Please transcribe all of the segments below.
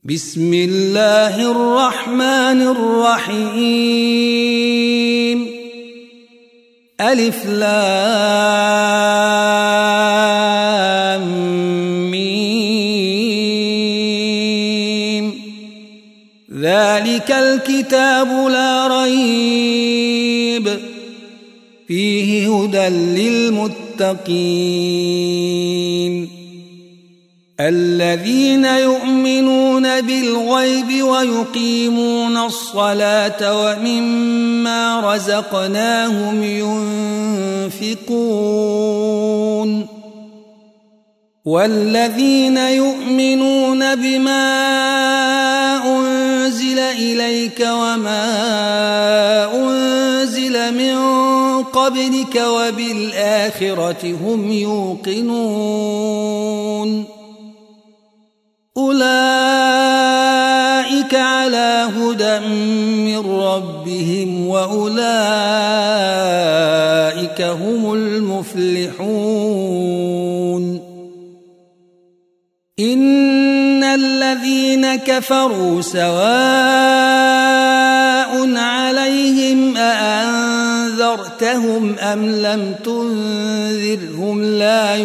بسم الله الرحمن الرحيم ألف لام ميم ذلك الكتاب لا ريب فيه هدى للمتقين الذين يؤمنون بالغيب ويقيمون الصلاة ومما رزقناهم ينفقون والذين يؤمنون بما أنزل إليك وما أنزل من قبلك وبالآخرة هم يوقنون أولئك على هدى من ربهم وأولئك هم المفلحون إن الذين كفروا سواء عليهم أأنذرتهم أم لم تنذرهم لا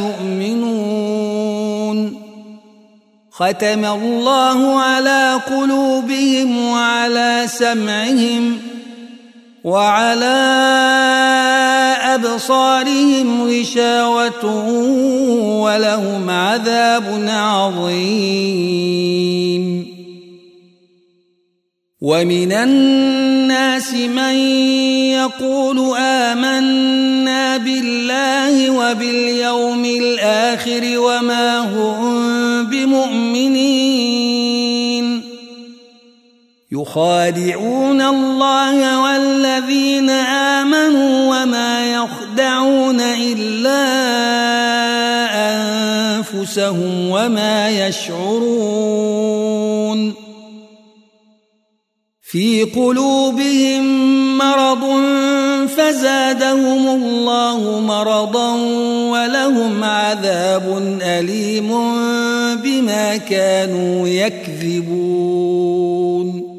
يؤمنون ختم الله على قلوبهم وعلى سمعهم وعلى أبصارهم غشاوة ولهم عذاب عظيم ومن الناس من يقول آمنا بالله وباليوم الآخر وما هم بمؤمنين يخادعون الله والذين آمنوا وما يخدعون إلا أنفسهم وما يشعرون في قلوبهم مرض فزادهم الله مرضا ولهم عذاب أليم بما كانوا يكذبون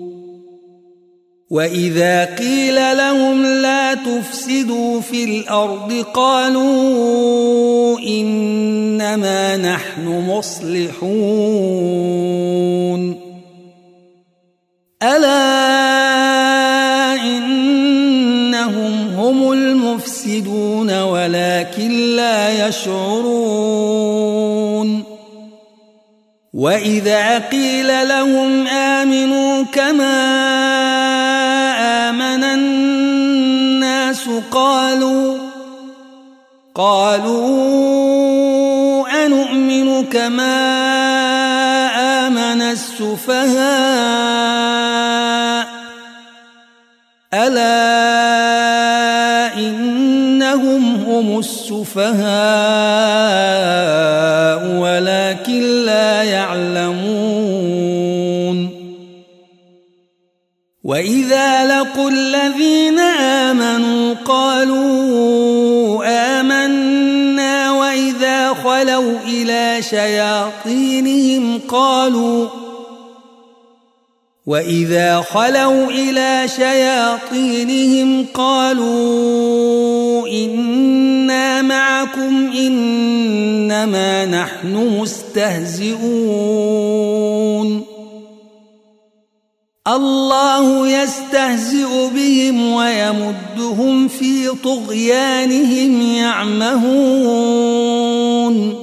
وإذا قيل لهم لا تفسدوا في الأرض قالوا إنما نحن مصلحون ألا إنهم هم المفسدون ولكن لا يشعرون وإذا قيل لهم آمنوا كما آمن الناس قالوا أنؤمن كما آمن السفهاء ألا إنهم هم السفهاء ولكن لا يعلمون وإذا لقوا الذين آمنوا قالوا آمنا وإذا خلوا إلى شياطينهم قالوا إنا معكم إنما نحن مستهزئون الله يستهزئ بهم ويمدهم في طغيانهم يعمهون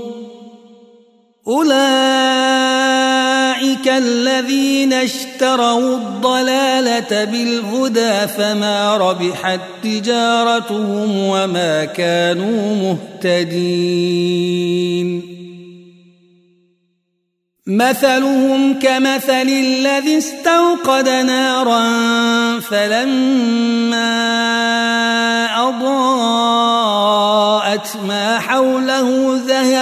أولئك الذين اشتروا الضلالة بالهدى فما ربحت تجارتهم وما كانوا مهتدين مثلهم كمثل الذي استوقد نارا فلما أضاءت ما حوله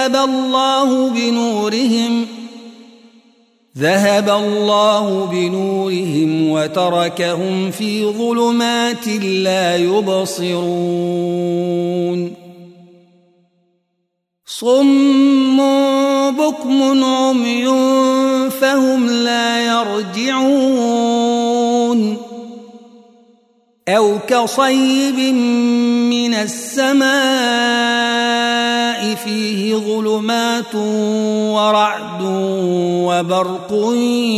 ذهب الله بنورهم وتركهم في ظلمات لا يبصرون صم بكم عمي فهم لا يرجعون أو كصيب من السماء فيه ظلمات ورعد وبرق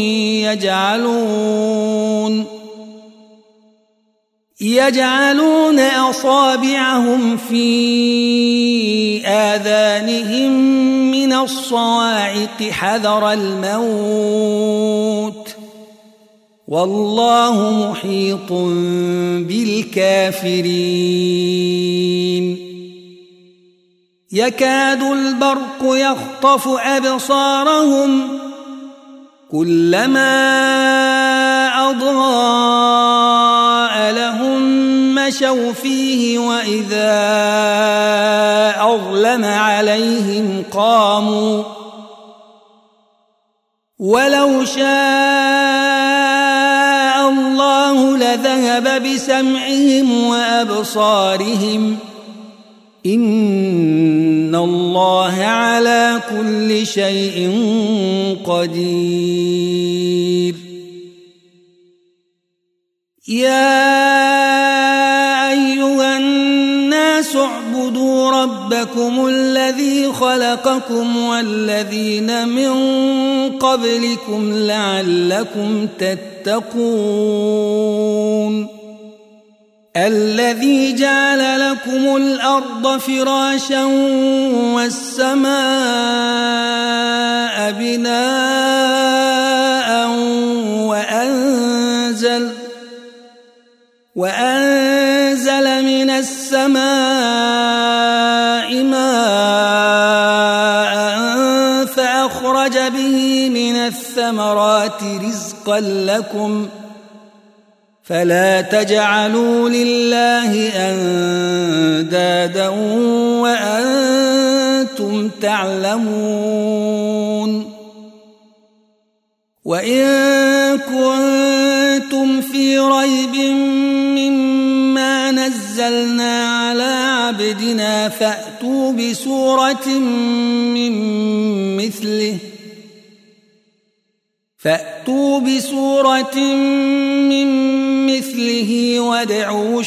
يجعلون أصابعهم في آذانهم من الصواعق حذر الموت والله محيط بالكافرين يكاد البرق يخطف أبصارهم كلما أضاء لهم مشوا فيه وإذا أظلم عليهم قاموا ولو شاء الله لذهب بسمعهم وأبصارهم إن الله على كل شيء قدير يا أيها الناس اعبدوا ربكم الذي خلقكم والذين من قبلكم لعلكم تتقون الذي جعل لكم الأرض فراشا والسماء بناء وأنزل من السماء ماء فأخرج به من الثمرات رزقا لكم فلا تجعلوا لله أندادا وأنتم تعلمون وإن كنتم في ريب مما نزلنا على عبدنا فأتوا بسورة من مثله وادعوا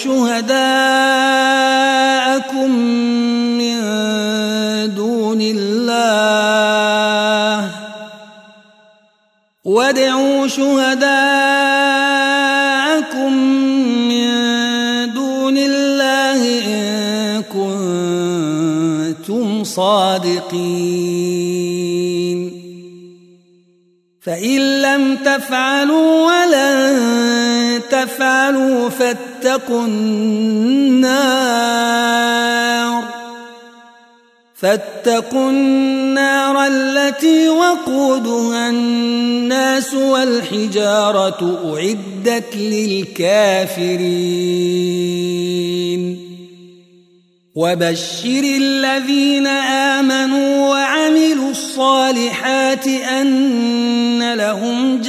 شهداءكم من دون الله إن كنتم صادقين فإن لم تفعلوا ولن تفعلوا فاتقوا النار التي وقودها الناس والحجارة أعدت للكافرين وبشر الذين آمنوا وعملوا الصالحات أن لهم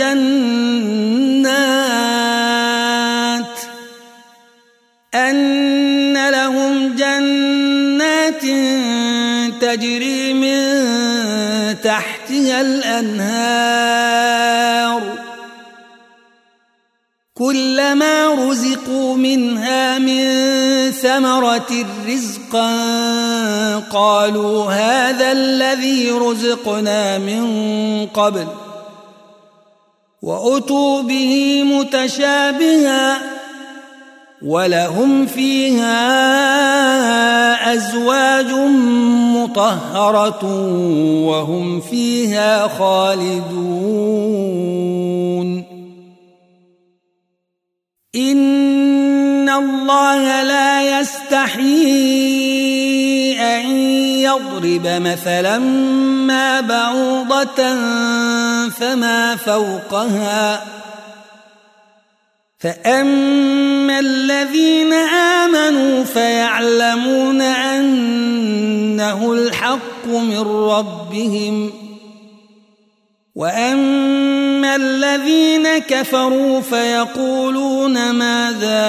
جنات تجري من تحتها الأنهار كلما رزقوا منها من ثمرة رزقا قالوا هذا الذي رزقنا من قبل وأتوا به متشابها ولهم فيها أزواج مطهرة وهم فيها خالدون إن الله لا يستحيي أن يضرب مثلا ما بعوضة فما فوقها فأما الذين آمنوا فيعلمون أنه الحق من ربهم وأما الذين كفروا فيقولون ماذا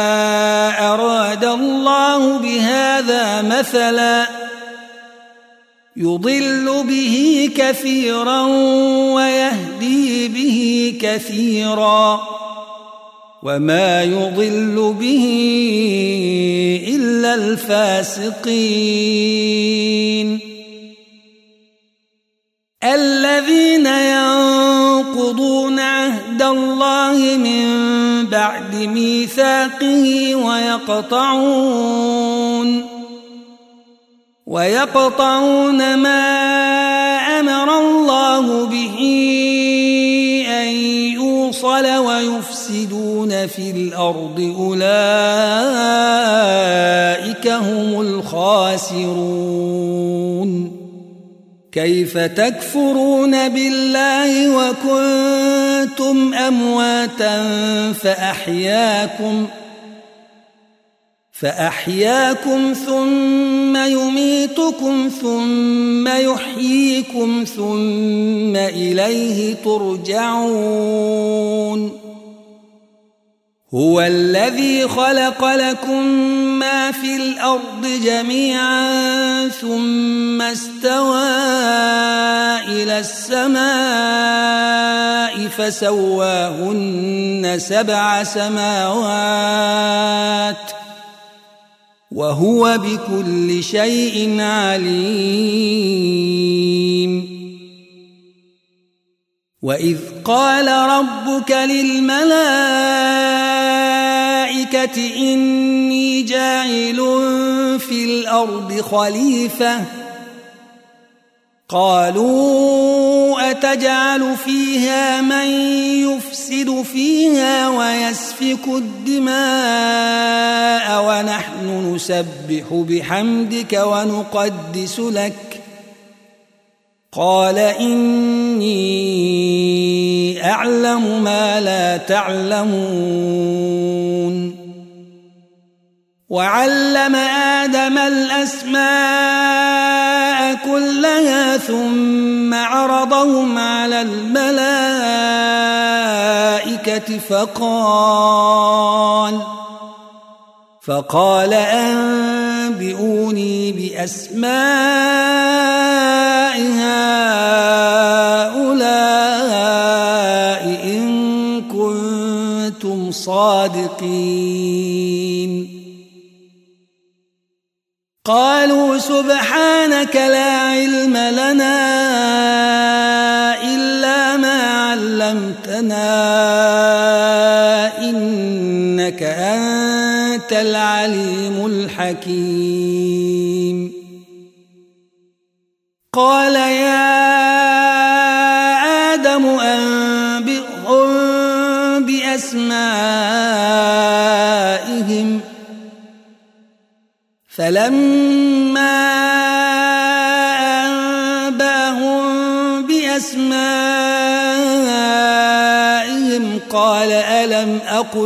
أراد الله بهذا مثلا يضل به كثيرا ويهدي به كثيرا وما يضل به إلا الفاسقين الذين ينقضون عهد الله من بعد ميثاقه ويقطعون ما أمر الله به أن يوصل ويفسدون في الأرض أولئك هم الخاسرون كيف تكفرون بالله وكنتم أمواتا فأحياكم ثم يميتكم ثم يحييكم ثم إليه ترجعون هو الذي خلق لكم ما في الأرض جميعا ثم استوى إلى السماء فسواهن 7 سماوات وهو بكل شيء عليم وإذ قال ربك للملائكة إني جاعل في الأرض خليفة قالوا أتجعل فيها من يفسد فيها ويسفك الدماء ونحن نسبح بحمدك ونقدس لك قال إني أعلم ما لا تعلمون وعلم آدم الأسماء كلها ثم عرضهم على الملائكة فقال أنبئوني بأسماء هؤلاء إن كنتم صادقين قالوا سبحانك لا علم لنا إلا ما علمتنا إنك أنت العليم الحكيم قال يا آدم أنبئهم بأسمائهم فلما أنبأهم بأسمائهم قال ألم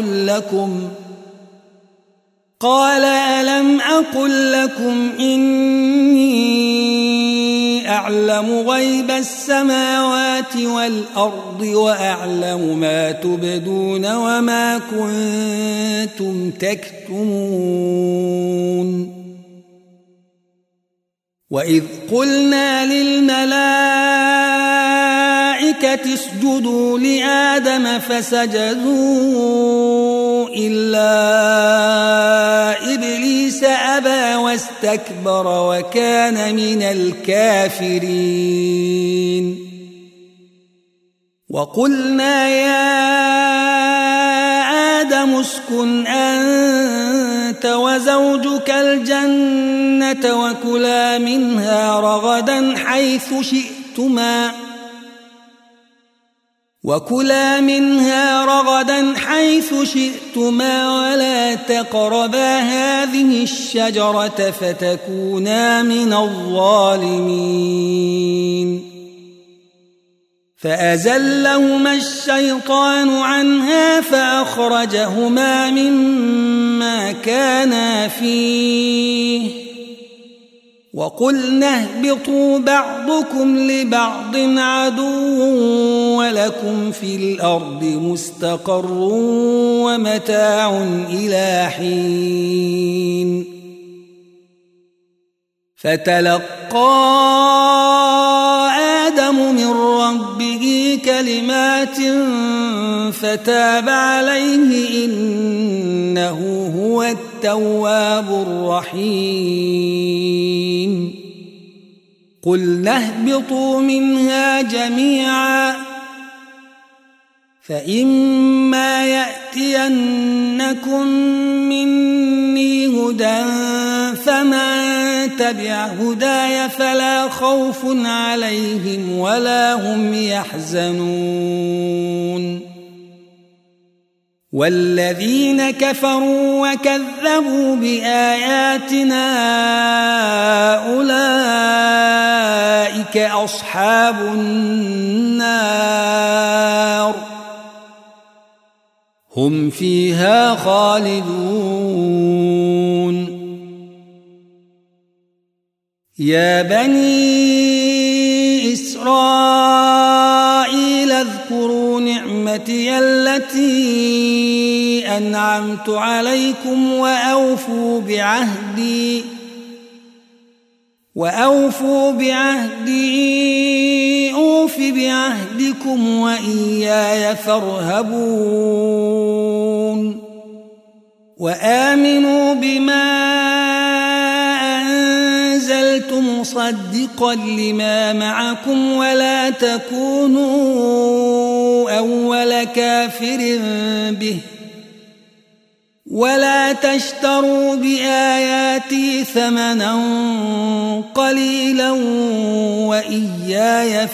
أقل لكم إني أعلم غيب السماوات والأرض وأعلم ما تبدون وما كنتم تكتمون وإذ قلنا للملائكة اسجدوا لآدم فسجدوا إلا إبليس أبى واستكبر وكان من الكافرين وقلنا يا آدم اسكن أنت وزوجك الجنة وكلا منها رغدا حيث شئتما ولا تقربا هذه الشجرة فتكونا من الظالمين فأزلهما الشيطان عنها فأخرجهما مما كانا فيه وقلنا اهبطوا بعضكم لبعض عدو ولكم في الأرض مستقر ومتاع إلى حين فتلقى آدم من ربه كلمات فتاب عليه إنه هو التواب الرحيم قلنا اهبطوا منها جميعا فإما يأتينكم مني هدى فمن تبع هداي فلا خوف عليهم ولا هم يحزنون والذين كفروا وكذبوا بآياتنا أولئك أصحاب النار هم فيها خالدون يا بني إسرائيل اذكروا نعمتي التي أنعمت عليكم وأوفوا بعهدي أوف بعهدكم وإياي فارهبون وآمنوا بما أنزلت مصدقا لما معكم ولا تكونوا أول كافر به ولا تشتروا بآياتي ثمنا قليلا وإياي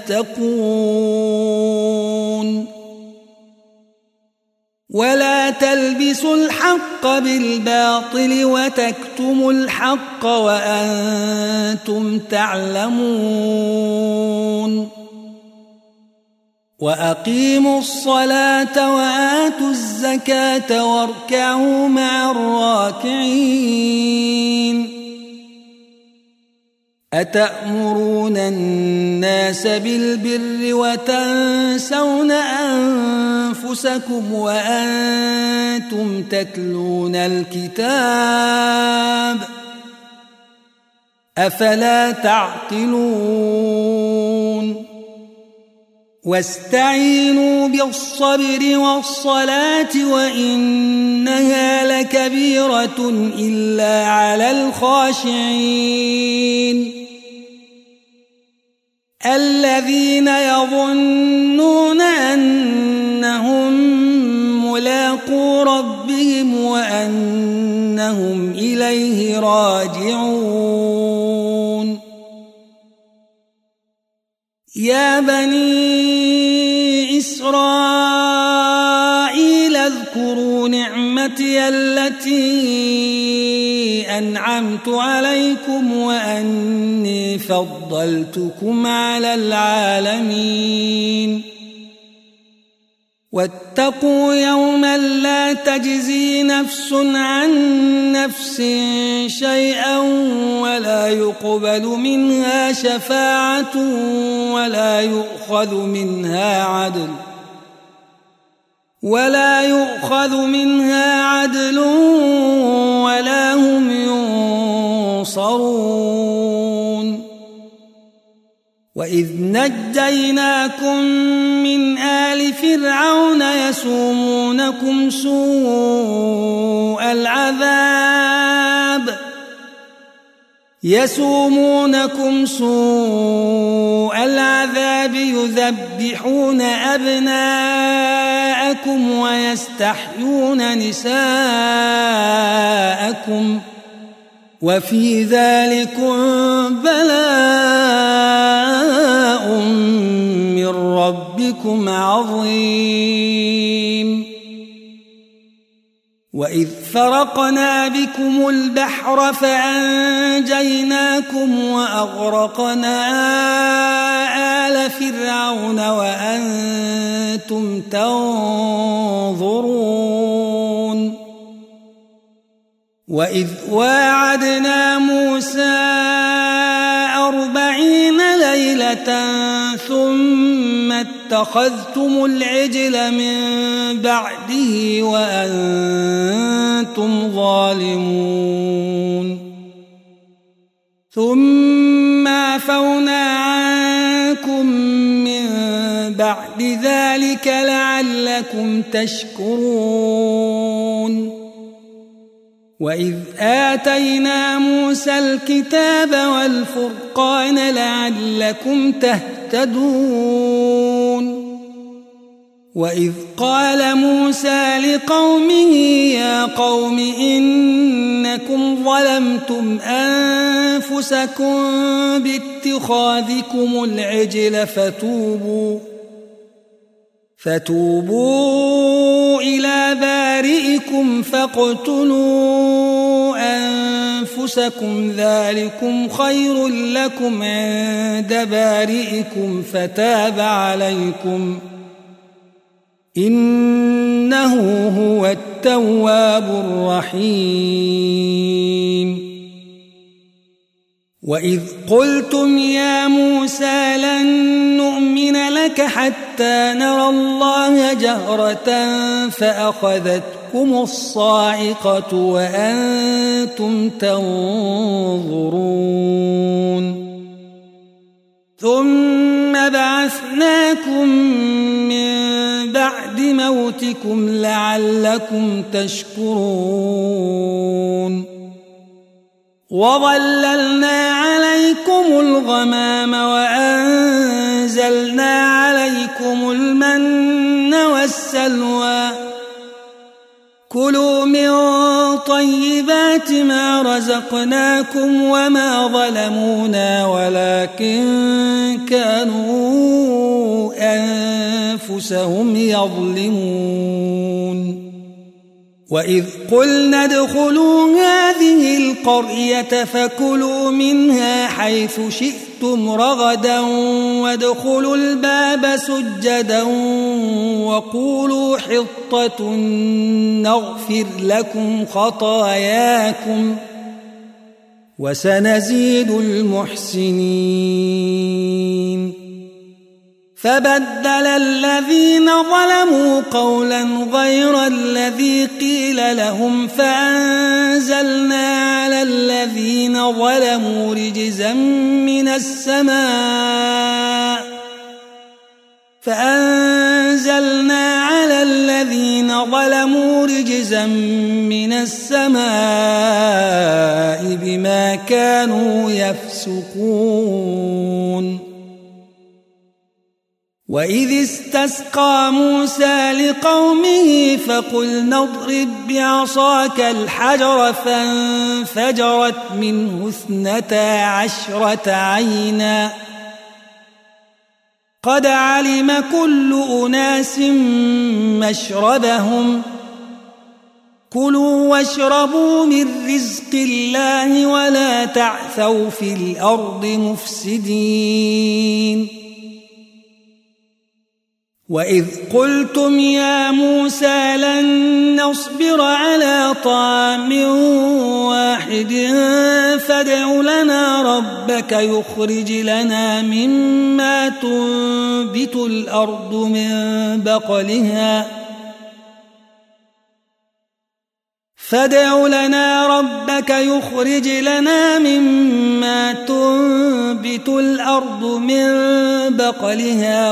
فاتقون ولا تلبسوا الحق بالباطل وتكتموا الحق وأنتم تعلمون وأقيموا الصلاة وآتوا الزكاة واركعوا مع الراكعين أتأمرون الناس بالبر وتنسون أنفسكم وأنتم تتلون الكتاب أفلا تعقلون واستعينوا بالصبر والصلاة وإنها لكبيرة إلا على الخاشعين الذين يظنون أنهم ملاقو ربهم وأنهم إليه راجعون يا بني إسرائيل اذكروا نعمتي التي أنعمت عليكم وأني فضلتكم على العالمين واتقوا يوما لا تجزي نفس عن نفس شيئا ولا يقبل منها شفاعة ولا يؤخذ منها عدل ولا هم ينصرون وإذ نجيناكم من آل فرعون يسومونكم سوء العذاب يذبحون أبناءكم ويستحيون نساءكم وفي ذلكم بلاء من ربكم عظيم وإذ فرقنا بكم البحر فأنجيناكم وأغرقنا آل فرعون وأنتم تنظرون وإذ واعدنا موسى 40 ليلة ثم اتخذتم العجل من بعده وأنتم ظالمون ثم عفونا عنكم من بعد ذلك لعلكم تشكرون وإذ آتينا موسى الكتاب والفرقان لعلكم تهتدون وإذ قال موسى لقومه يا قوم إنكم ظلمتم أنفسكم باتخاذكم العجل فتوبوا إلى بارئكم فاقتلوا أنفسكم ذلكم خير لكم عند بارئكم فتاب عليكم إنه هو التواب الرحيم وإذ قلتم يا موسى لن نؤمن لك حتى نرى الله جهرة فأخذتكم الصاعقة وأنتم تنظرون ثم بعثناكم من بعد موتكم لعلكم تشكرون وظللنا عليكم الغمام وأنزلنا عليكم المن والسلوى كلوا من طيبات ما رزقناكم وما ظلمونا ولكن كانوا أنفسهم يظلمون وإذ قلنا ادخلوا هذه القرية فكلوا منها حيث شئتم رغدا وادخلوا الباب سجدا وقولوا حطة نغفر لكم خطاياكم وسنزيد المحسنين فبدل الذين ظلموا قولا غير الذي قيل لهم فأنزلنا على الذين ظلموا رجزا من السماء بما كانوا يفسقون وإذ استسقى موسى لقومه فقلنا اضرب بعصاك الحجر فانفجرت منه 12 عينا قد علم كل أناس مشربهم كلوا واشربوا من رزق الله ولا تعثوا في الأرض مفسدين وإذ قلتم يا موسى لن نصبر على طعام واحد فادع لنا ربك يخرج لنا مما تنبت الأرض من بقلها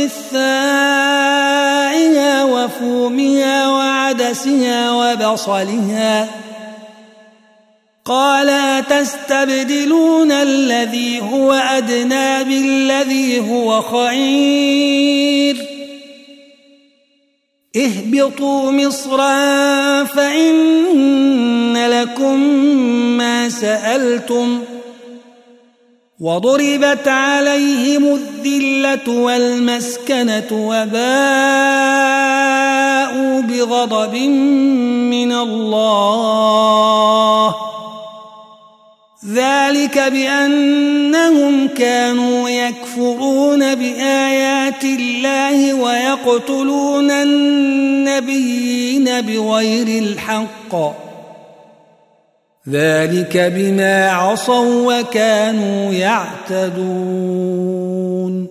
وقثائها وفومها وعدسها وبصلها قال أتستبدلون الذي هو أدنى بالذي هو خير اهبطوا مصرا فإن لكم ما سألتم وضربت عليهم الذلة والمسكنة وباءوا بغضب من الله ذلك بأنهم كانوا يكفرون بآيات الله ويقتلون النبيين بغير الحق ذلك بما عصوا وكانوا يعتدون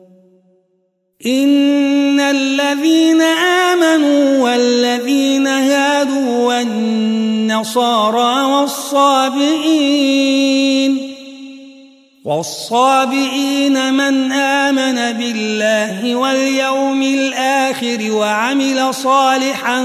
إن الذين آمنوا والذين هادوا والنصارى والصابئين والصابئين من آمن بالله واليوم الآخر وعمل صالحا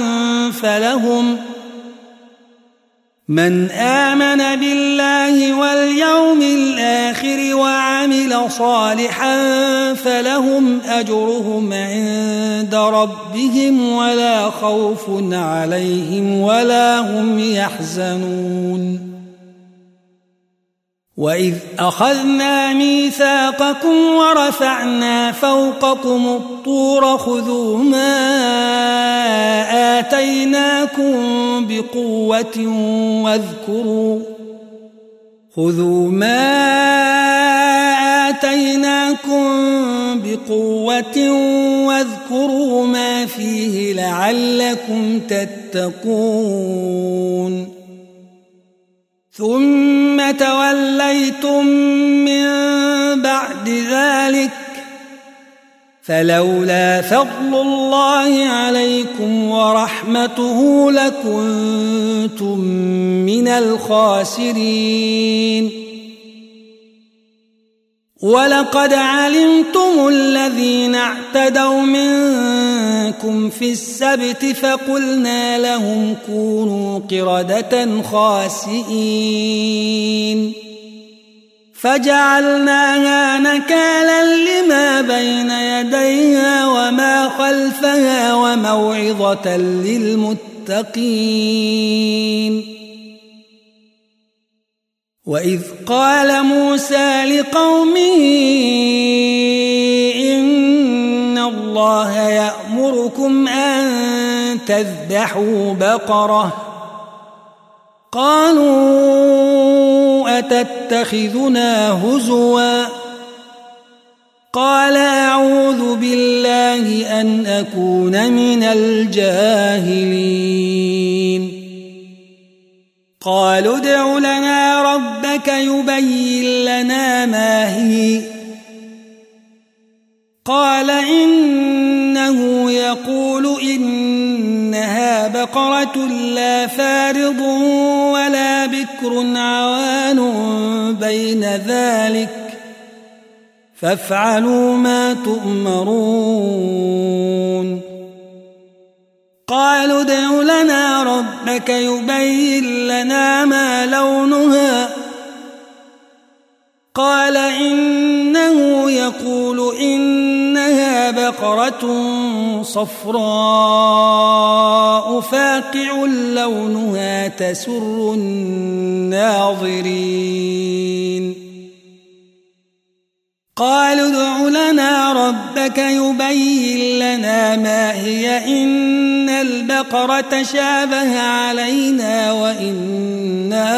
فلهم أجرهم عند ربهم ولا خوف عليهم ولا هم يحزنون وإذ أخذنا ميثاقكم ورفعنا فوقكم الطور خذوا ما آتيناكم بقوة واذكروا ما فيه لعلكم تتقون ثم توليتم من بعد ذلك فلولا فضل الله عليكم ورحمته لكنتم من الخاسرين ولقد علمتم الذين اعتدوا منكم في السبت فقلنا لهم كونوا قردة خاسئين فجعلناها نكالا لما بين يديها وما خلفها وموعظة للمتقين وإذ قال موسى لقومه إن الله يأمركم أن تذبحوا بقرة قالوا أتتخذنا هزوا قال أعوذ بالله أن أكون من الجاهلين قالوا ادع لنا ربك يبين لنا ما هي قال إنه يقول إنها بقرة لا فارض ولا بكر عوان بين ذلك فافعلوا ما تؤمرون قالوا ادع لنا ربك يبين لنا ما لونها قال إنه يقول إنها بقرة صفراء فاقع لونها تسر الناظرين قالوا ادع لنا ربك يبين لنا ما هي إن البقرة شابه علينا وإنا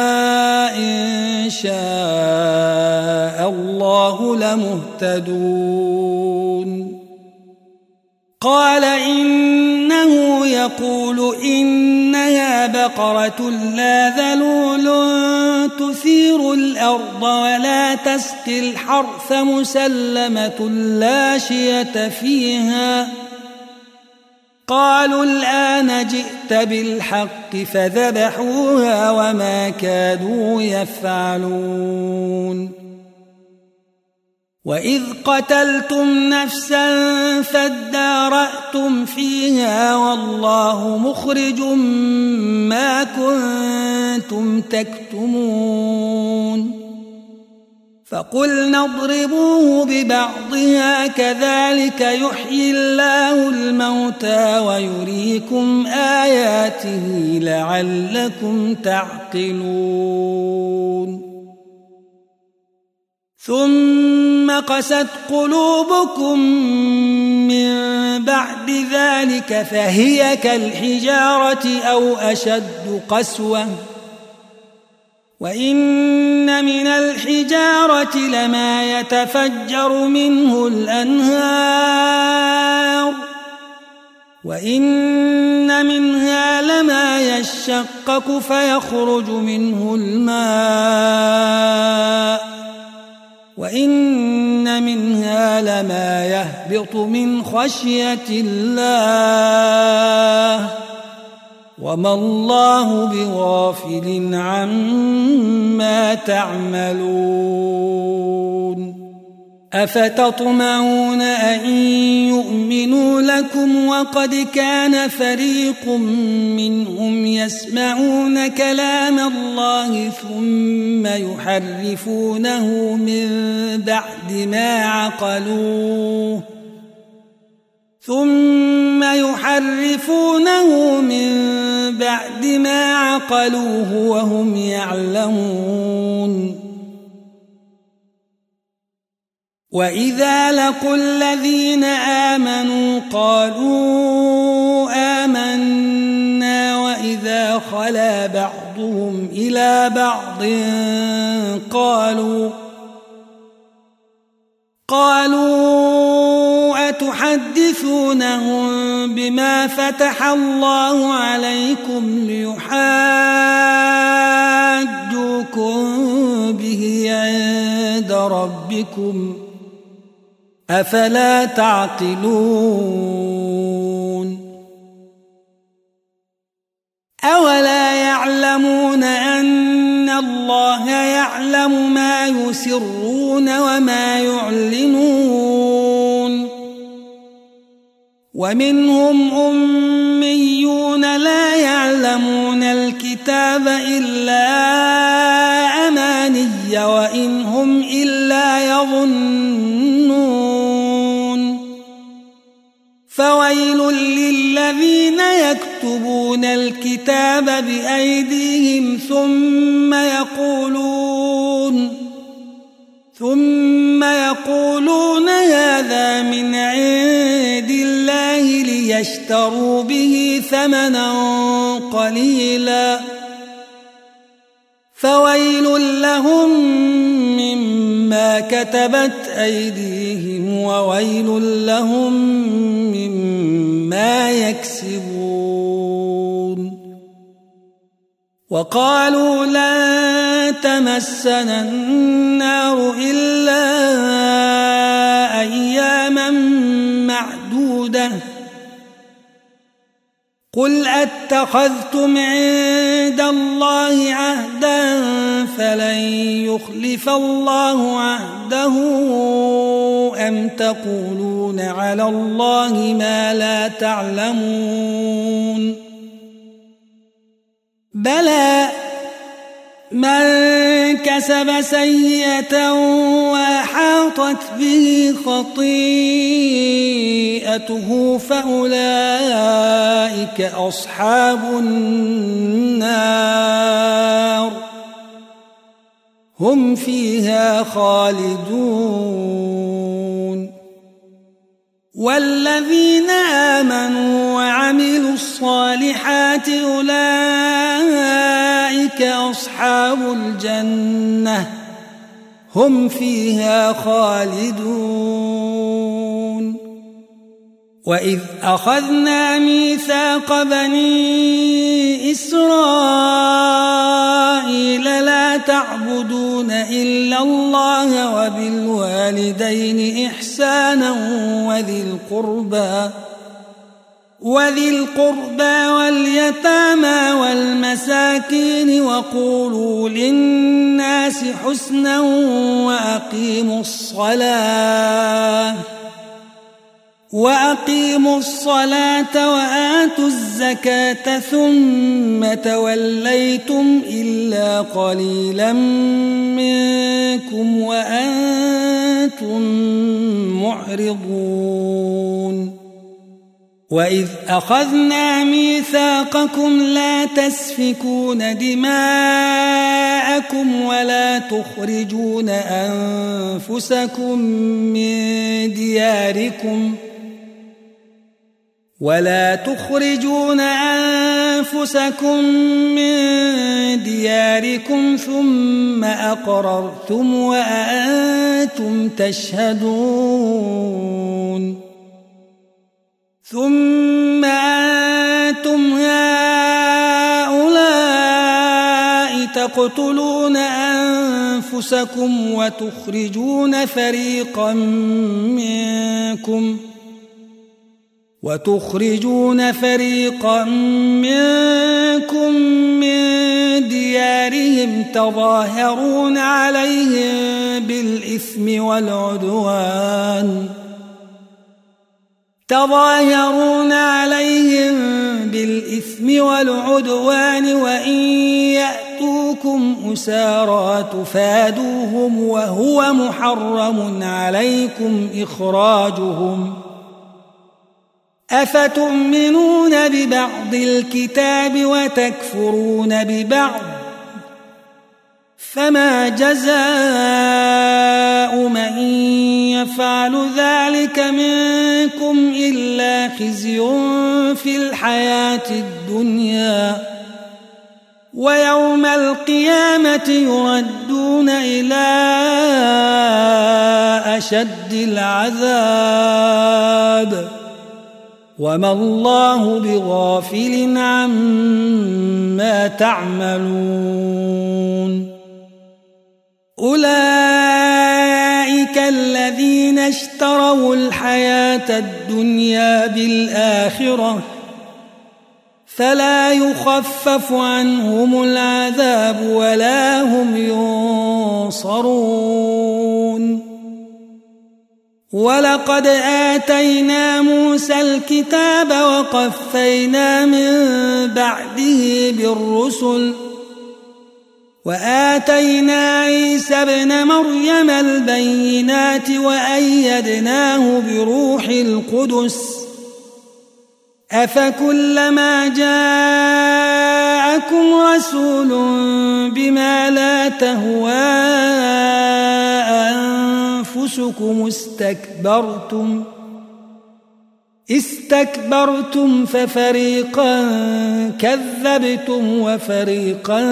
إن شاء الله لمهتدون قال إنه يقول إنها بقرة لا ذلول تثير الأرض ولا تسقي الحرث مسلمة لا شية فيها قالوا الآن جئت بالحق فذبحوها وما كادوا يفعلون وإذ قتلتم نفسا فادارأتم فيها والله مخرج ما كنتم تكتمون فقلنا اضربوه ببعضها كذلك يحيي الله الموتى ويريكم آياته لعلكم تعقلون ثم قست قلوبكم من بعد ذلك فهي كالحجارة أو أشد قسوة وإن من الحجارة لما يتفجر منه الأنهار وإن منها لما يشقق فيخرج منه الماء وإن منها لما يهبط من خشية الله وما الله بغافل عما تعملون أفتطمعون أن يؤمنوا لكم وقد كان فريق منهم يسمعون كلام الله ثم يحرفونه من بعد ما عقلوه وهم يعلمون وإذا لقوا الذين آمنوا قالوا آمنا وإذا خلا بعضهم إلى بعض قالوا أتحدثونهم بما فتح الله عليكم ليحاجوكم به عند ربكم أفلا تعقلون أولا يعلمون أن الله يعلم ما يسرون وما يعلنون ومنهم أميون لا يعلمون الكتاب إلا أماني وإن هم إلا يظنون فويل للذين يكتبون الكتاب بأيديهم ثم يقولون هذا من عند الله ليشتروا به ثمنا قليلا فويل لهم مما كتبت أيديهم وويل لهم مما يكسبون وقالوا لن تمسنا النار إلا أياما معدودة قل أتخذتم عند الله عهدا فلن يخلف الله عهده أم تقولون على الله ما لا تعلمون بلى من كسب سيئة وأحاطت به خطيئته فأولئك أصحاب النار هم فيها خالدون والذين آمنوا وعملوا الصالحات أولئك أصحاب الجنة هم فيها خالدون وإذ أخذنا ميثاق بني إسرائيل لا تعبدون إلا الله وبالوالدين إحسانا وذي القربى واليتامى والمساكين وقولوا للناس حسنا وأقيموا الصلاة وآتوا الزكاة ثم توليتم إلا قليلا منكم وأنتم معرضون وإذ أخذنا ميثاقكم لا تسفكون دماءكم ولا تخرجون أنفسكم من دياركم ثم أقررتم وأنتم تشهدون ثم أنتم هؤلاء تقتلون أنفسكم وتخرجون فريقا منكم من ديارهم تظاهرون عليهم بالإثم والعدوان وإن يأتوكم أسارى تفادوهم وهو محرم عليكم إخراجهم أفتؤمنون ببعض الكتاب وتكفرون ببعض فما جزاء من يفعل ذلك منكم إلا خزي في الحياة الدنيا ويوم القيامة يردون إلى أشد العذاب وما الله بغافل عما تعملون أولئك الذين اشتروا الحياة الدنيا بالآخرة فلا يخفف عنهم العذاب ولا هم ينصرون ولقد آتينا موسى الكتاب وقفينا من بعده بالرسل وآتينا عيسى ابن مريم البينات وأيدناه بروح القدس أفكلما جاءكم رسول بما لا تهوى أنفسكم استكبرتم ففريقا كذبتم وفريقا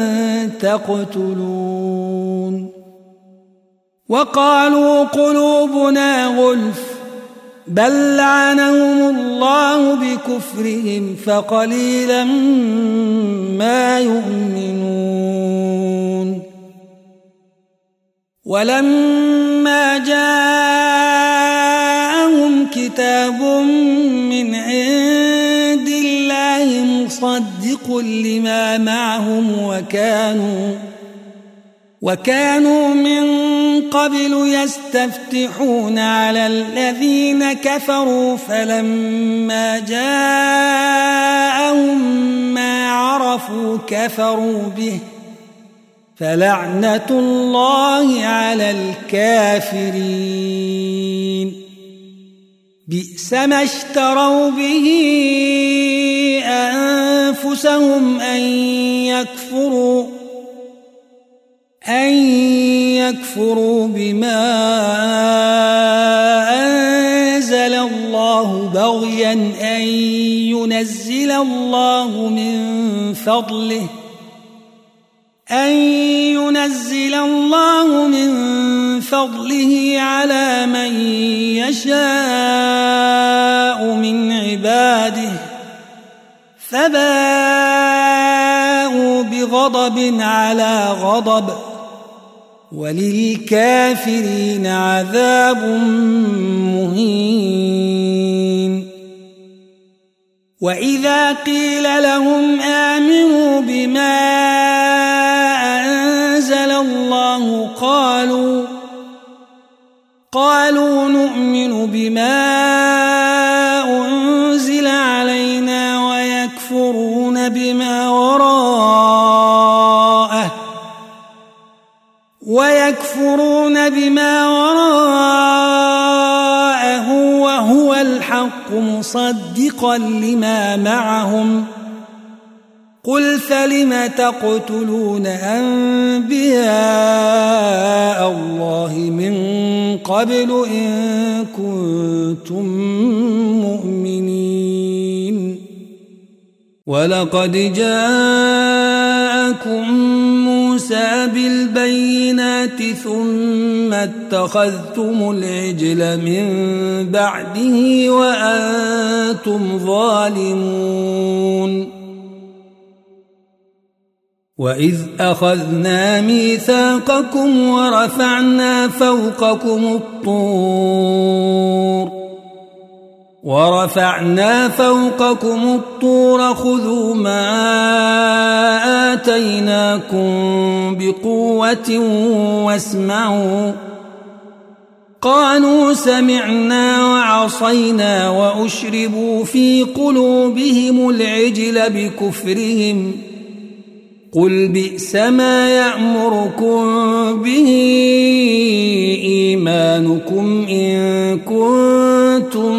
تقتلون وقالوا قلوبنا غلف بل لعنهم الله بكفرهم فقليلا ما يؤمنون ولما جاءهم كتاب من عند الله مصدق لما معهم وكانوا من قبل يستفتحون على الذين كفروا فلما جاءهم ما عرفوا كفروا به فلعنة الله على الكافرين بئس ما اشتروا به أنفسهم أن يكفروا بما أنزل الله بغيا أن ينزل الله من فضله على من يشاء من عباده فباءوا بغضب على غضب وللكافرين عذاب مهين وإذا قيل لهم آمنوا بما أنزل الله قالوا نؤمن بما أنزل علينا ويكفرون بما وراءه وهو الحق مصدقا لما معهم قل فلم تقتلون أنبياء الله من قبل إن كنتم مؤمنين ولقد جاءكم موسى بالبينات ثم اتخذتم العجل من بعده وأنتم ظالمون وإذ أخذنا ميثاقكم ورفعنا فوقكم الطور ورفعنا فوقكم الطور خذوا ما آتيناكم بقوة واسمعوا قالوا سمعنا وعصينا وأشربوا في قلوبهم العجل بكفرهم قل بئس ما يأمركم به إيمانكم إن كنتم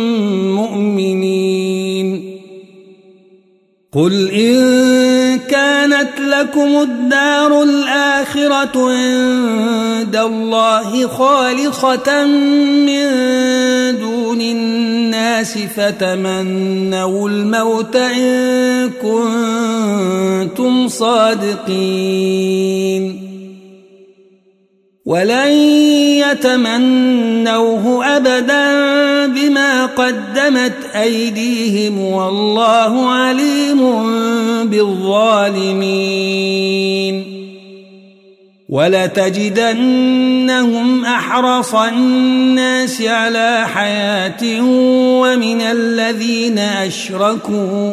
مؤمنين قل إن كانت لكم الدار الآخرة عند الله خالصة من دون الناس فتمنوا الموت إن كنتم صادقين ولن يتمنوه أبدا بما قدمت أيديهم والله عليم بالظالمين ولتجدنهم أحرص الناس على حياة ومن الذين أشركوا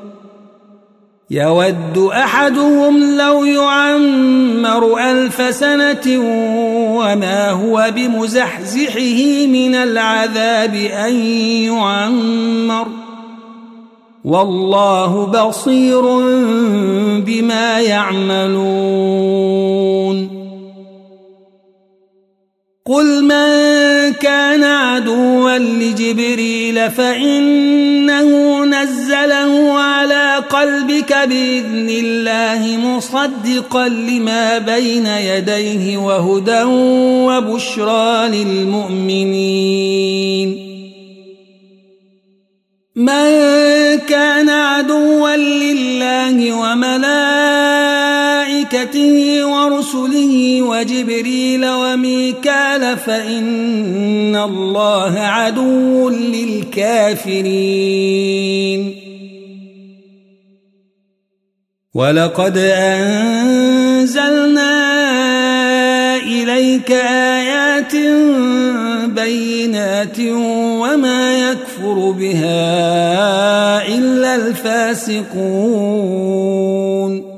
يود أحدهم لو يعمر 1000 سنة وما هو بمزحزحه من العذاب أن يعمر والله بصير بما يعملون قل من كان عدوا لجبريل فإنه نزله على قلبك بإذن الله مصدقا لما بين يديه وهدى وبشرى للمؤمنين من كان عدوا لله وملائكته ورسله وجبريل وميكال فإن الله عدو للكافرين ولقد أنزلنا إليك آيات بينات وما يكفر بها إلا الفاسقون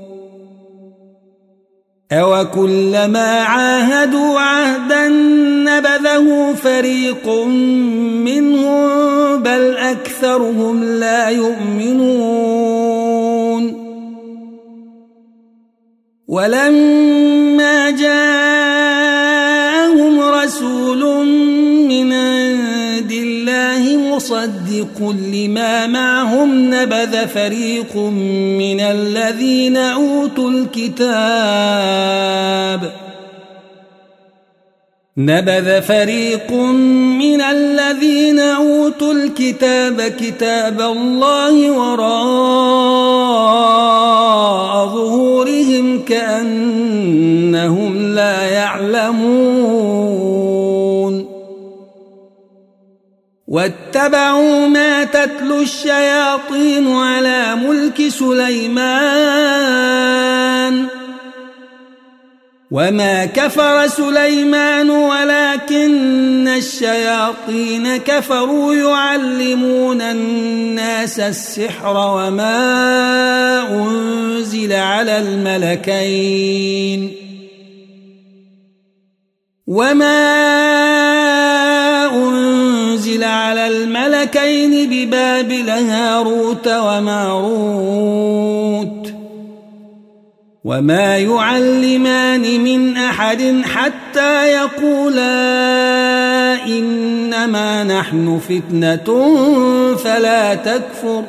أوكلما عاهدوا عهدا نبذه فريق منهم بل أكثرهم لا يؤمنون ولما جاءهم رسول من عند الله مصدق لما معهم نبذ فريق من الذين أوتوا الكتاب كتاب الله وراء ظهورهم كأنهم لا يعلمون واتبعوا ما تتلو الشياطين على ملك سليمان وما كفر سليمان ولكن الشياطين كفروا يعلمون الناس السحر وما أنزل على الملكين ببابل هاروت وماروت وما يعلمان من أحد حتى يقولا إنما نحن فتنة فلا تكفر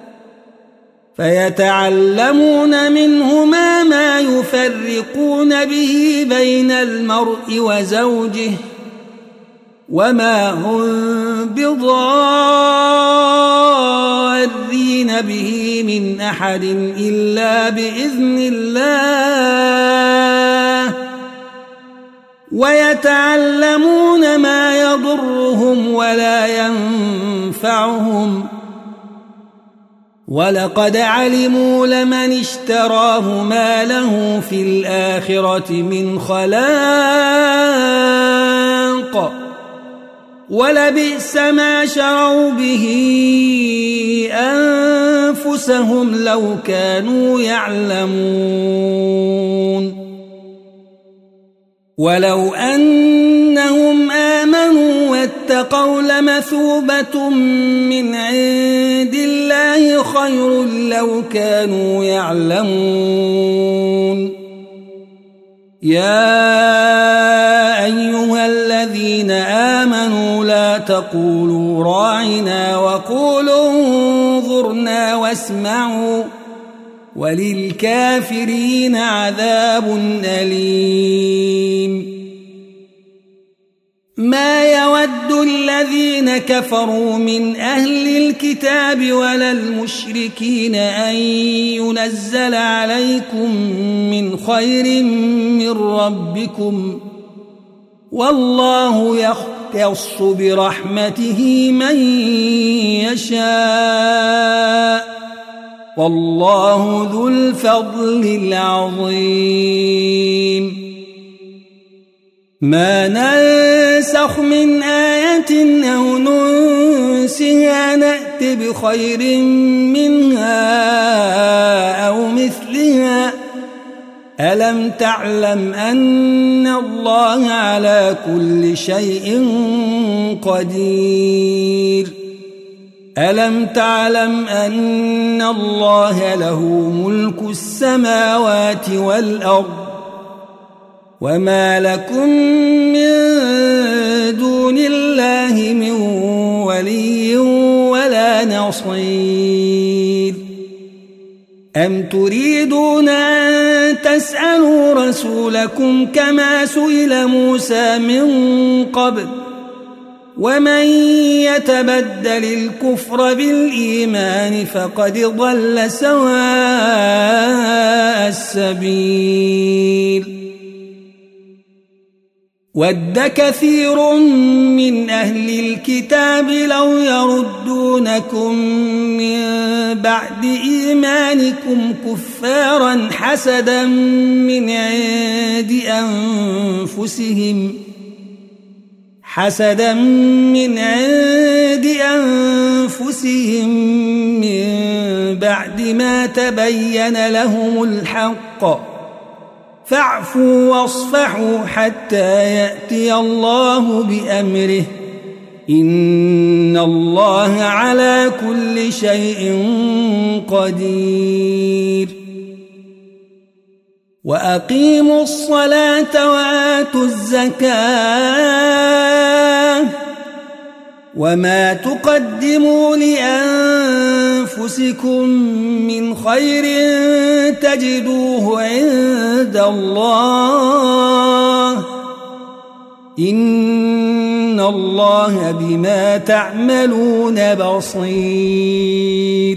فيتعلمون منهما ما يفرقون به بين المرء وزوجه وما هم بضارين به من أحد إلا بإذن الله ويتعلمون ما يضرهم ولا ينفعهم ولقد علموا لمن اشتراه ما له في الآخرة من خلاق ولبئس ما شروا به أنفسهم لو كانوا يعلمون ولو أنهم آمنوا واتقوا لمثوبة من عند الله خير لو كانوا يعلمون يا أيها الذين آمنوا لا تقولوا راعنا وقولوا انظرنا واسمعوا وللكافرين عذاب أليم ما يود الذين كفروا من أهل الكتاب ولا المشركين أن ينزل عليكم من خير من ربكم والله يختص برحمته من يشاء والله ذو الفضل العظيم ما ننسخ من آية أو ننسها نأت بخير منها أو مثلها ألم تعلم أن الله على كل شيء قدير ألم تعلم أن الله له ملك السماوات والأرض وما لكم من دون الله من ولي ولا نصير أم تريدون أن تسألوا رسولكم كما سئل موسى من قبل ومن يتبدل الكفر بالإيمان فقد ضل سواء السبيل ود كثير من أهل الكتاب لو يردونكم من بعد إيمانكم كفارا حسدا من عند أنفسهم من بعد ما تبين لهم الحق فاعفوا واصفحوا حتى يأتي الله بأمره إن الله على كل شيء قدير وأقيموا الصلاة وآتوا الزكاة وما تقدموا لأنفسكم من خير تجدوه عند الله إن الله بما تعملون بصير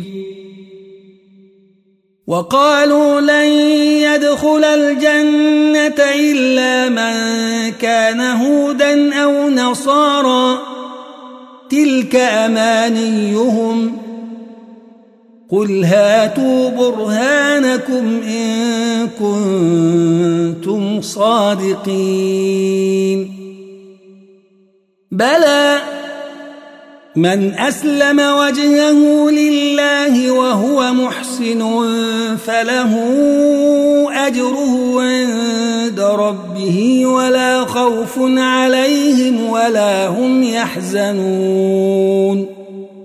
وقالوا لن يدخل الجنة إلا من كان هودا أو نصارى تلك أمانيهم قل هاتوا برهانكم إن كنتم صادقين بلى من أسلم وجهه لله وهو محسن فله أجره عند ربه ولا خوف عليهم ولا هم يحزنون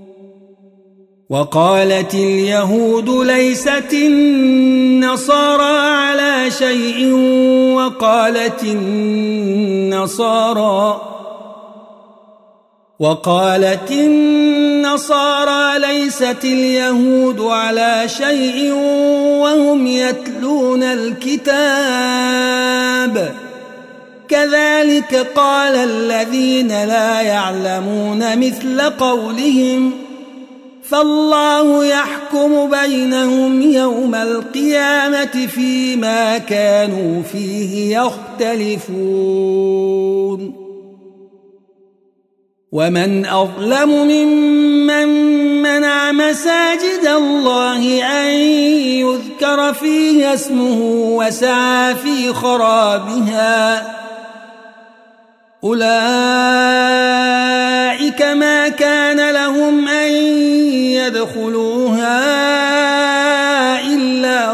وقالت اليهود ليست النصارى على شيء وقالت النصارى ليست اليهود على شيء وهم يتلون الكتاب كذلك قال الذين لا يعلمون مثل قولهم فالله يحكم بينهم يوم القيامة فيما كانوا فيه يختلفون ومن أظلم ممن منع مساجد الله أن يذكر فيها اسمه وسعى في خرابها أولئك أولئك ما كان لهم أن يدخلوها إلا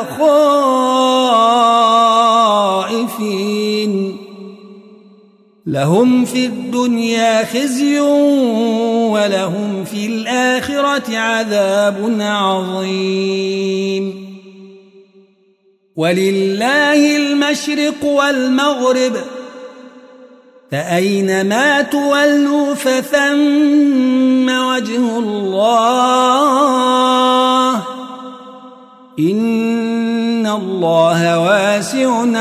خائفين لهم في الدنيا خزي ولهم في الآخرة عذاب عظيم ولله المشرق والمغرب فأينما تولوا فثم وجه الله إن الله واسع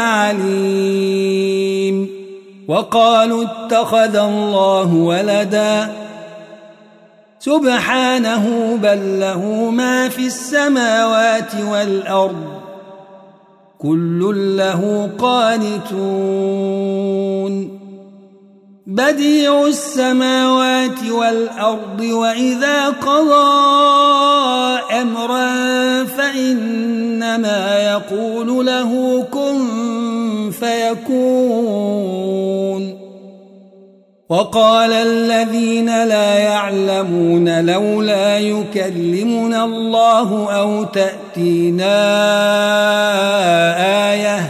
عليم وقالوا اتخذ الله ولدا سبحانه بل له ما في السماوات والأرض كل له قانتون بديع السماوات والأرض وإذا قضى أمرا فإنما يقول له كن فيكون وقال الذين لا يعلمون لولا يكلمنا الله أو تأتينا آية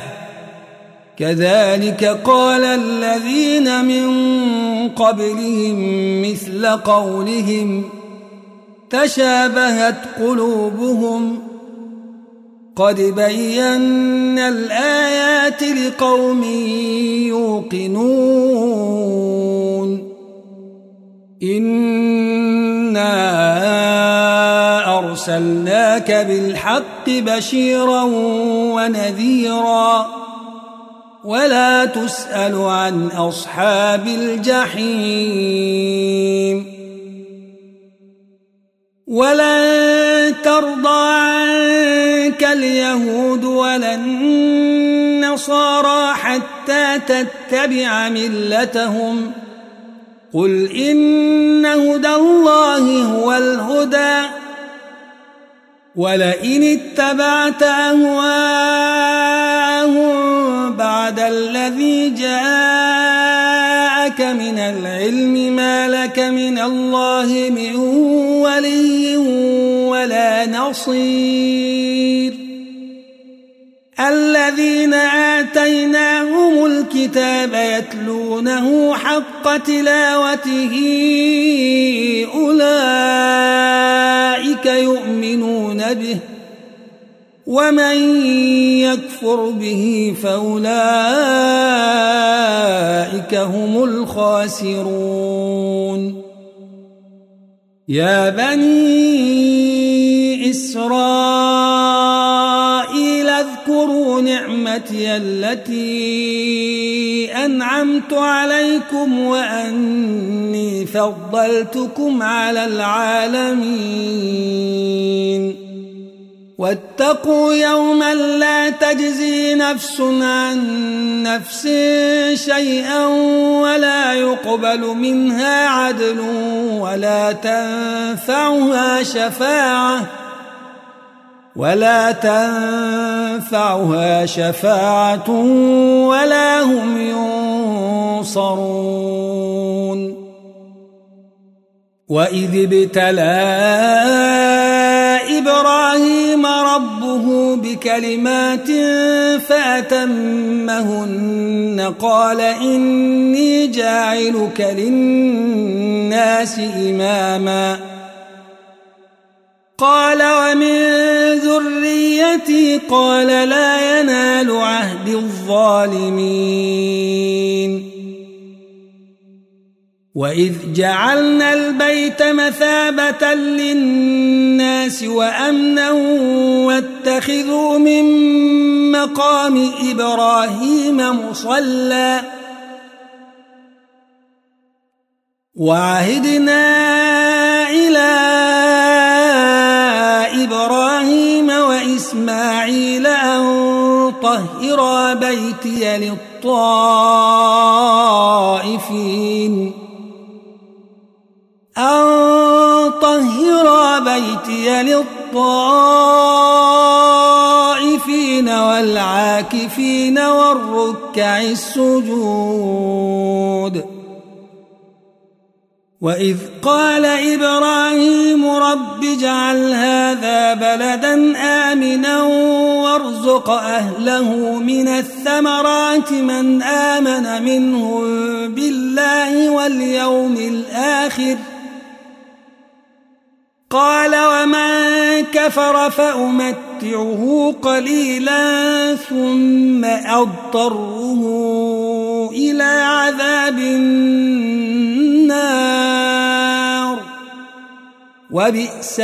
كذلك قال الذين من قبلهم مثل قولهم تشابهت قلوبهم قد بينا الآيات لقوم يوقنون إنا أرسلناك بالحق بشيرا ونذيرا ولا تسأل عن أصحاب الجحيم ولن ترضى عنك اليهود ولا النصارى حتى تتبع ملتهم قل إن هدى الله هو الهدى ولئن اتبعت أهواءهم بعد الذي جاءك من العلم ما لك من الله من ولي ولا نصير الذين آتيناهم الكتاب يتلونه حق تلاوته أولئك يؤمنون به ومن يكفر به فأولئك هم الخاسرون يا بني إسرائيل اذكروا نعمتي التي أنعمت عليكم وأني فضلتكم على العالمين واتقوا يوما لا تجزي نفس عن نفس شيئا ولا منها عدل ولا تنفعها شفاعة ولا هم ينصرون وإذ ابتلى إبراهيم ربه بكلمات فأتمهن قال إني جاعلك للناس إماما قال ومن ذريتي قال لا ينال عهد الظالمين وإذ جعلنا البيت مثابة للناس وأمنا واتخذوا من مقام إبراهيم مصلى وعهدنا إلى إبراهيم وإسماعيل أن طهرا بيتي للطائفين والعاكفين والركع السجود وإذ قال إبراهيم رب اجعل هذا بلدا آمنا وارزق أهله من الثمرات من آمن منهم بالله واليوم الآخر قال ومن كفر فأمتعه قليلا ثم أضطره إلى عذاب النار وبئس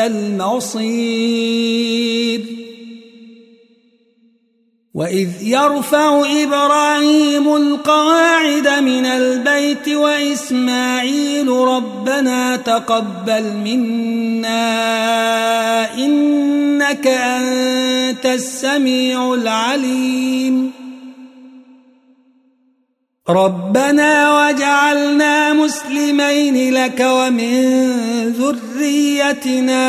المصير وإذ يرفع إبراهيم القواعد من البيت وإسماعيل ربنا تقبل منا إنك أنت السميع العليم ربنا وجعلنا مسلمين لك ومن ذريتنا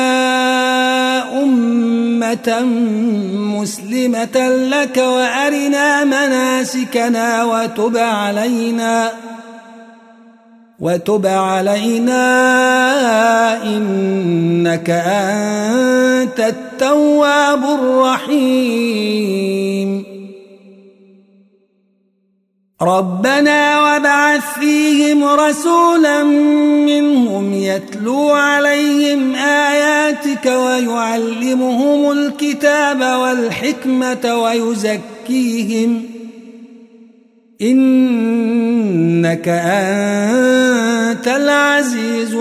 أمة مسلمة لك وأرنا مناسكنا وتب علينا إنك أنت التواب الرحيم ربنا وابعث فيهم رسولا منهم يتلو عليهم آياتك ويعلمهم الكتاب والحكمة ويزكيهم إنك أنت العزيز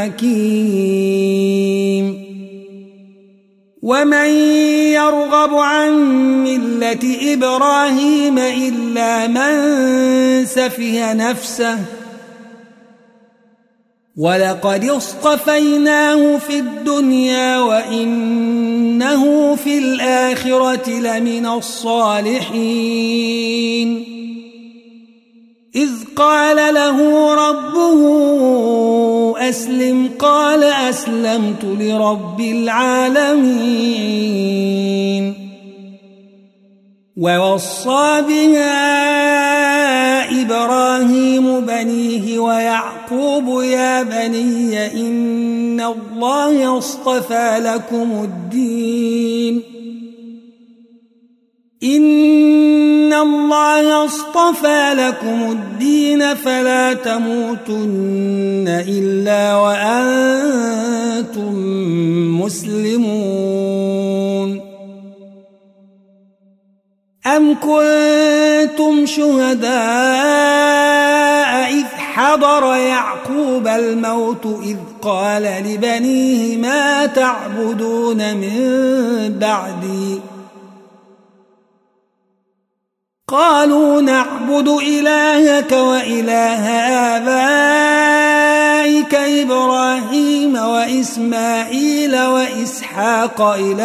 الحكيم ومن يرغب عن ملة إبراهيم إلا من سفه نفسه ولقد اصطفيناه في الدنيا وإنه في الآخرة لمن الصالحين إذ قال له ربه أسلم قال أسلمت لرب العالمين ووصى بها إبراهيم بنيه ويعقوب يا بني إن الله اصطفى لكم الدين فلا تموتن إلا وأنتم مسلمون أم كنتم شهداء إذ حضر يعقوب الموت إذ قال لبنيه ما تعبدون من بعدي قالوا نعبد إلهك وإله آبائك إبراهيم وإسماعيل وإسحاق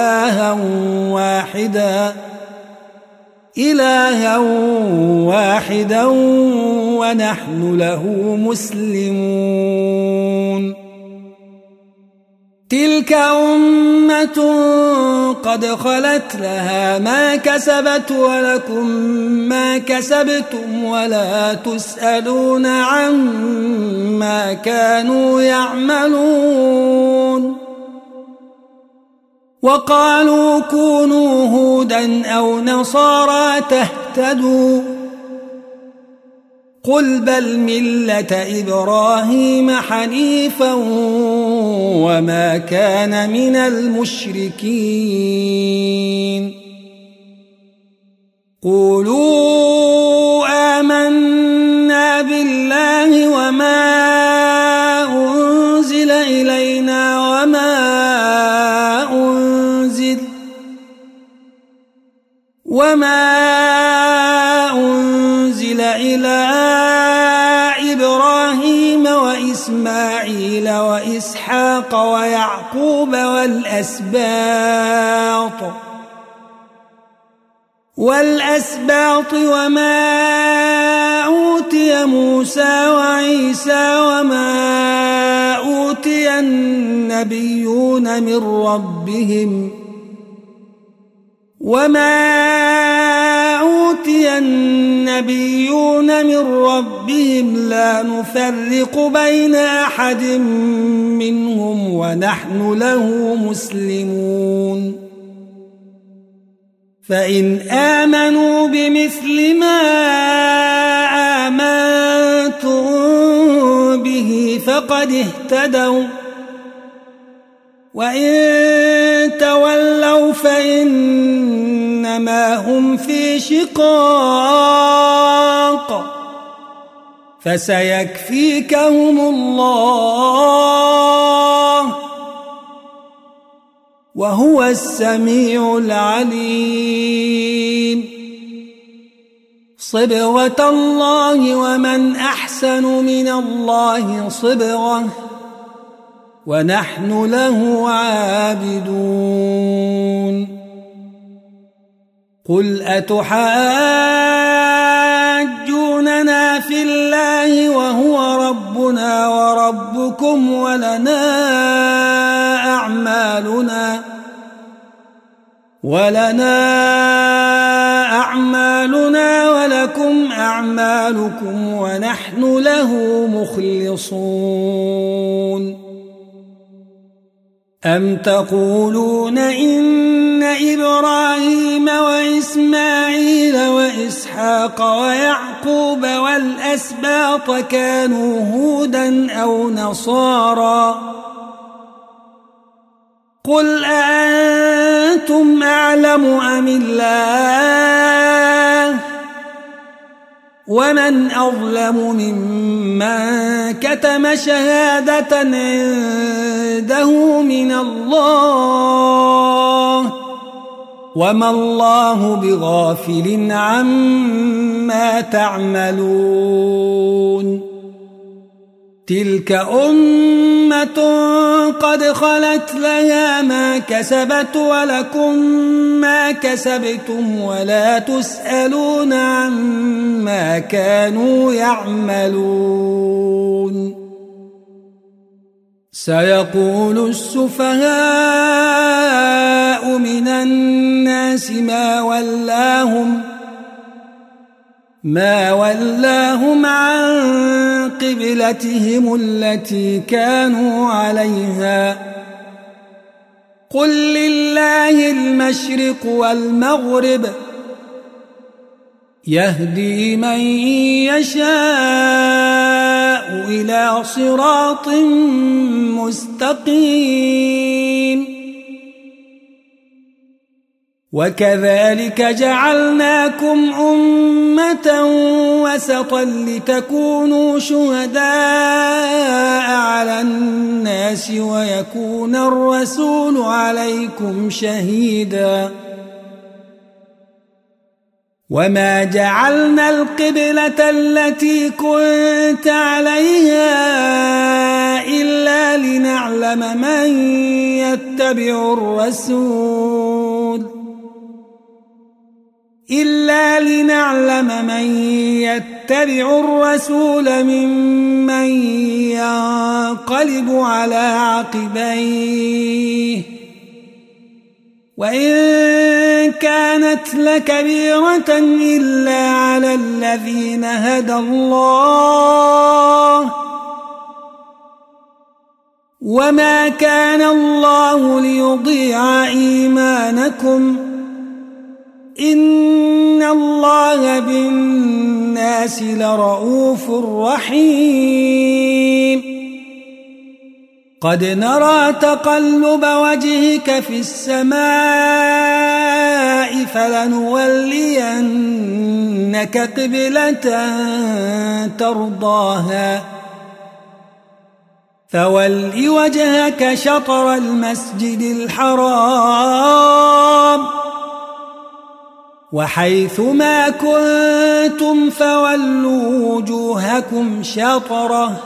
إلها واحدا ونحن له مسلمون تلك أمة قد خلت لها ما كسبت ولكم ما كسبتم ولا تسألون عما كانوا يعملون وقالوا كونوا هودا أو نصارى تهتدوا قل بل ملة إبراهيم حنيفا وما كان من المشركين قولوا آمنا بالله وما أنزل إلينا وما أنزل إلى إبراهيم وإسماعيل وإسحاق ويعقوب والأسباط وما أوتي موسى وعيسى وما أوتي النبيون من ربهم وما أوتي النبيون من ربهم لا نفرق بين أحد منهم ونحن له مسلمون فإن آمنوا بمثل ما آمنتم به فقد اهتدوا وإن تولوا فإنما هم في شقاق فسيكفيكهم الله وهو السميع العليم صبغة الله ومن أحسن من الله صبغة ونحن له عابدون قل أتحاجوننا في الله وهو ربنا وربكم ولنا أعمالنا ولكم أعمالكم ونحن له مخلصون أم تقولون إن إبراهيم وإسماعيل وإسحاق ويعقوب والأسباط كانوا هودا أو نصارى قل أأنتم أعلم أم الله ومن أظلم ممن كتم شهادة عنده من الله وما الله بغافل عما تعملون تلك أمة قد خلت لها ما كسبت ولكم ما كسبتم ولا تسألون عما كانوا يعملون سيقول السفهاء من الناس ما ولاهم عن قبلتهم التي كانوا عليها قل لله المشرق والمغرب يهدي من يشاء إلى صراط مستقيم وكذلك جعلناكم أمة وسطا لتكونوا شهداء على الناس ويكون الرسول عليكم شهيدا وما جعلنا القبلة التي كنت عليها إلا لنعلم من يتبع الرسول ممن ينقلب على عقبيه وإن كانت لكبيرة إلا على الذين هدى الله وما كان الله ليضيع إيمانكم إن الله بالناس لرؤوف رحيم قد نرى تقلب وجهك في السماء فلنولينك قبلة ترضاها فول وجهك شطر المسجد الحرام وحيث ما كنتم فولوا وجوهكم شطره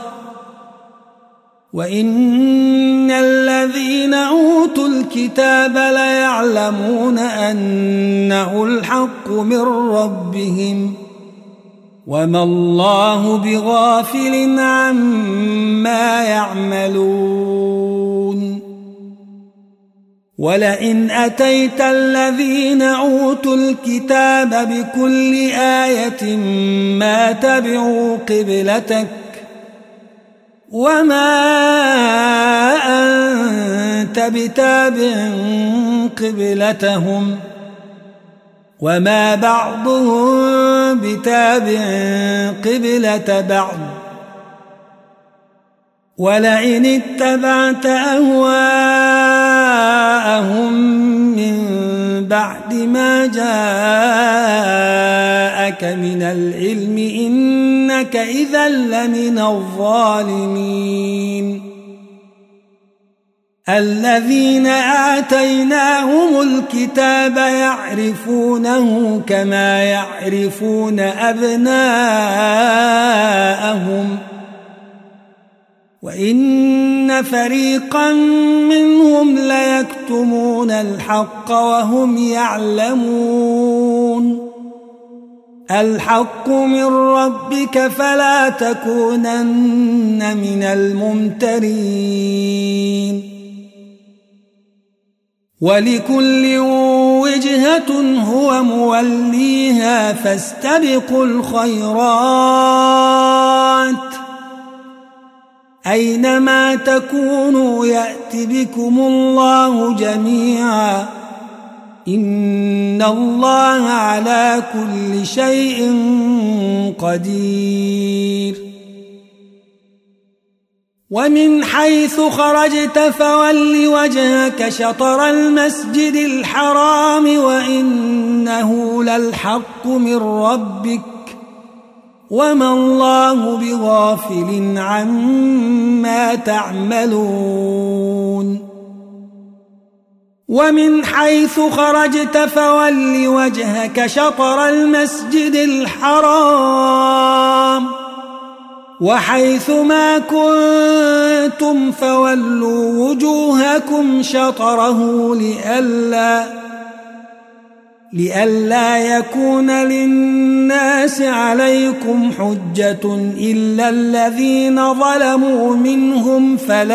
وإن الذين أوتوا الكتاب ليعلمون أنه الحق من ربهم وما الله بغافل عما يعملون ولئن أتيت الذين أوتوا الكتاب بكل آية ما تبعوا قبلتك وما أنت بتابع قبلتهم وما بعضهم بتابع قبلة بعض ولئن اتبعت أهواءهم من بعد ما جاءك من العلم إنك إذا لمن الظالمين الذين آتيناهم الكتاب يعرفونه كما يعرفون أبناءهم وإن فريقا منهم ليكتمون الحق وهم يعلمون الحق من ربك فلا تكونن من الممترين ولكل وجهة هو موليها فاستبقوا الخيرات أينما تكونوا يأت بكم الله جميعا إن الله على كل شيء قدير ومن حيث خرجت فول وجهك شطر المسجد الحرام وإنه للحق من ربك وما الله بغافل عما تعملون ومن حيث خرجت فول وجهك شطر المسجد الحرام وحيث ما كنتم فولوا وجوهكم شطره لئلا يكون للناس عليكم حجة إلا الذين ظلموا منهم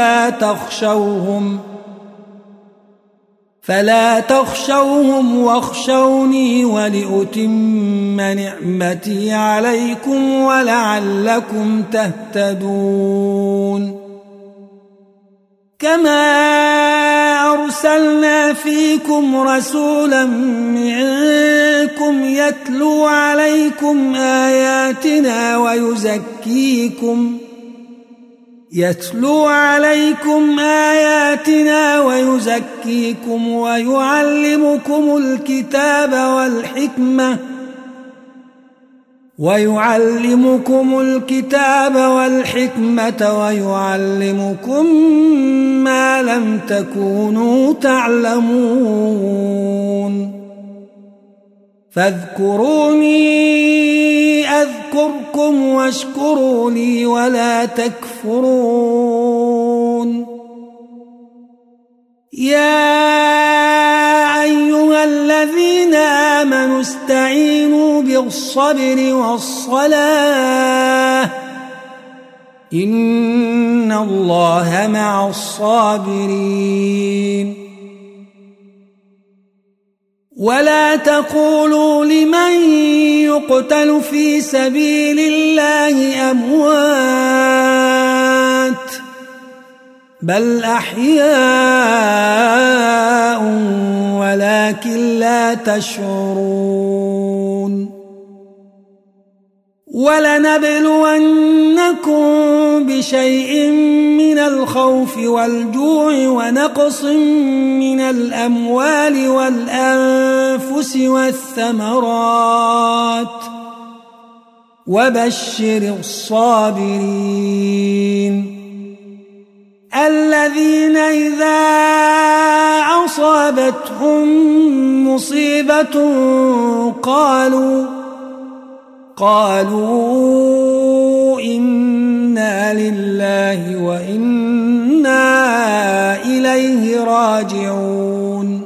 فلا تخشوهم واخشوني ولأتم نعمتي عليكم ولعلكم تهتدون كما أرسلنا فيكم رسولا منكم يتلو عليكم آياتنا ويزكيكم ويعلمكم الكتاب والحكمة ويعلمكم ما لم تكونوا تعلمون فاذكروني أذكركم واشكروا لي ولا تكفرون يا أيها الذين آمنوا استعينوا بالصبر والصلاة إن الله مع الصابرين ولا تقولوا لمن يقتل في سبيل الله أموات بل أحياء ولكن لا تشعرون ولنبلونكم بشيء من الخوف والجوع ونقص من الأموال والأنفس والثمرات وبشر الصابرين الذين إذا أصابتهم مصيبة قالوا إنا لله وإنا إليه راجعون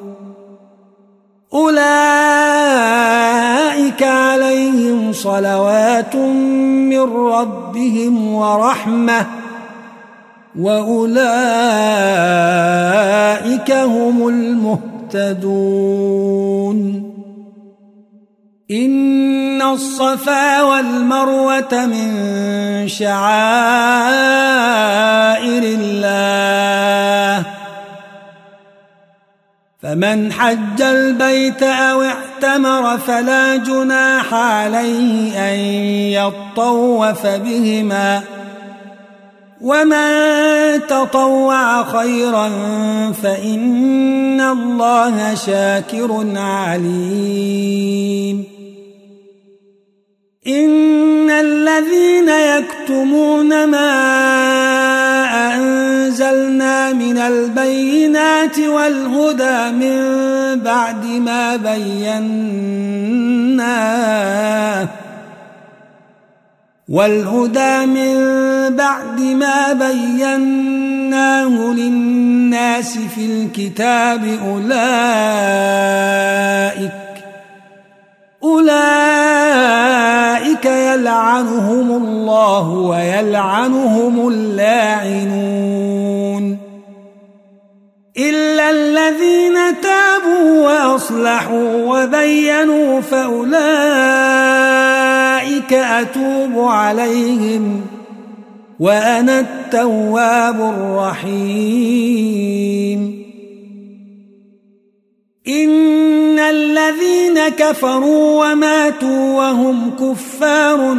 أولئك عليهم صلوات من ربهم ورحمة وأولئك هم المهتدون إن الصفا والمروة من شعائر الله فمن حج البيت أو اعتمر فلا جناح عليه أن يطوف بهما ومن تطوع خيرا فإن الله شاكر عليم إن الذين يكتمون ما أنزلنا من البينات والهدى من بعد ما بيناه للناس في الكتاب أولئك يلعنهم الله ويلعنهم اللاعنون إلا الذين تابوا وأصلحوا وبينوا فأولئك أتوب عليهم وأنا التواب الرحيم إن الذين كفروا وماتوا وهم كفار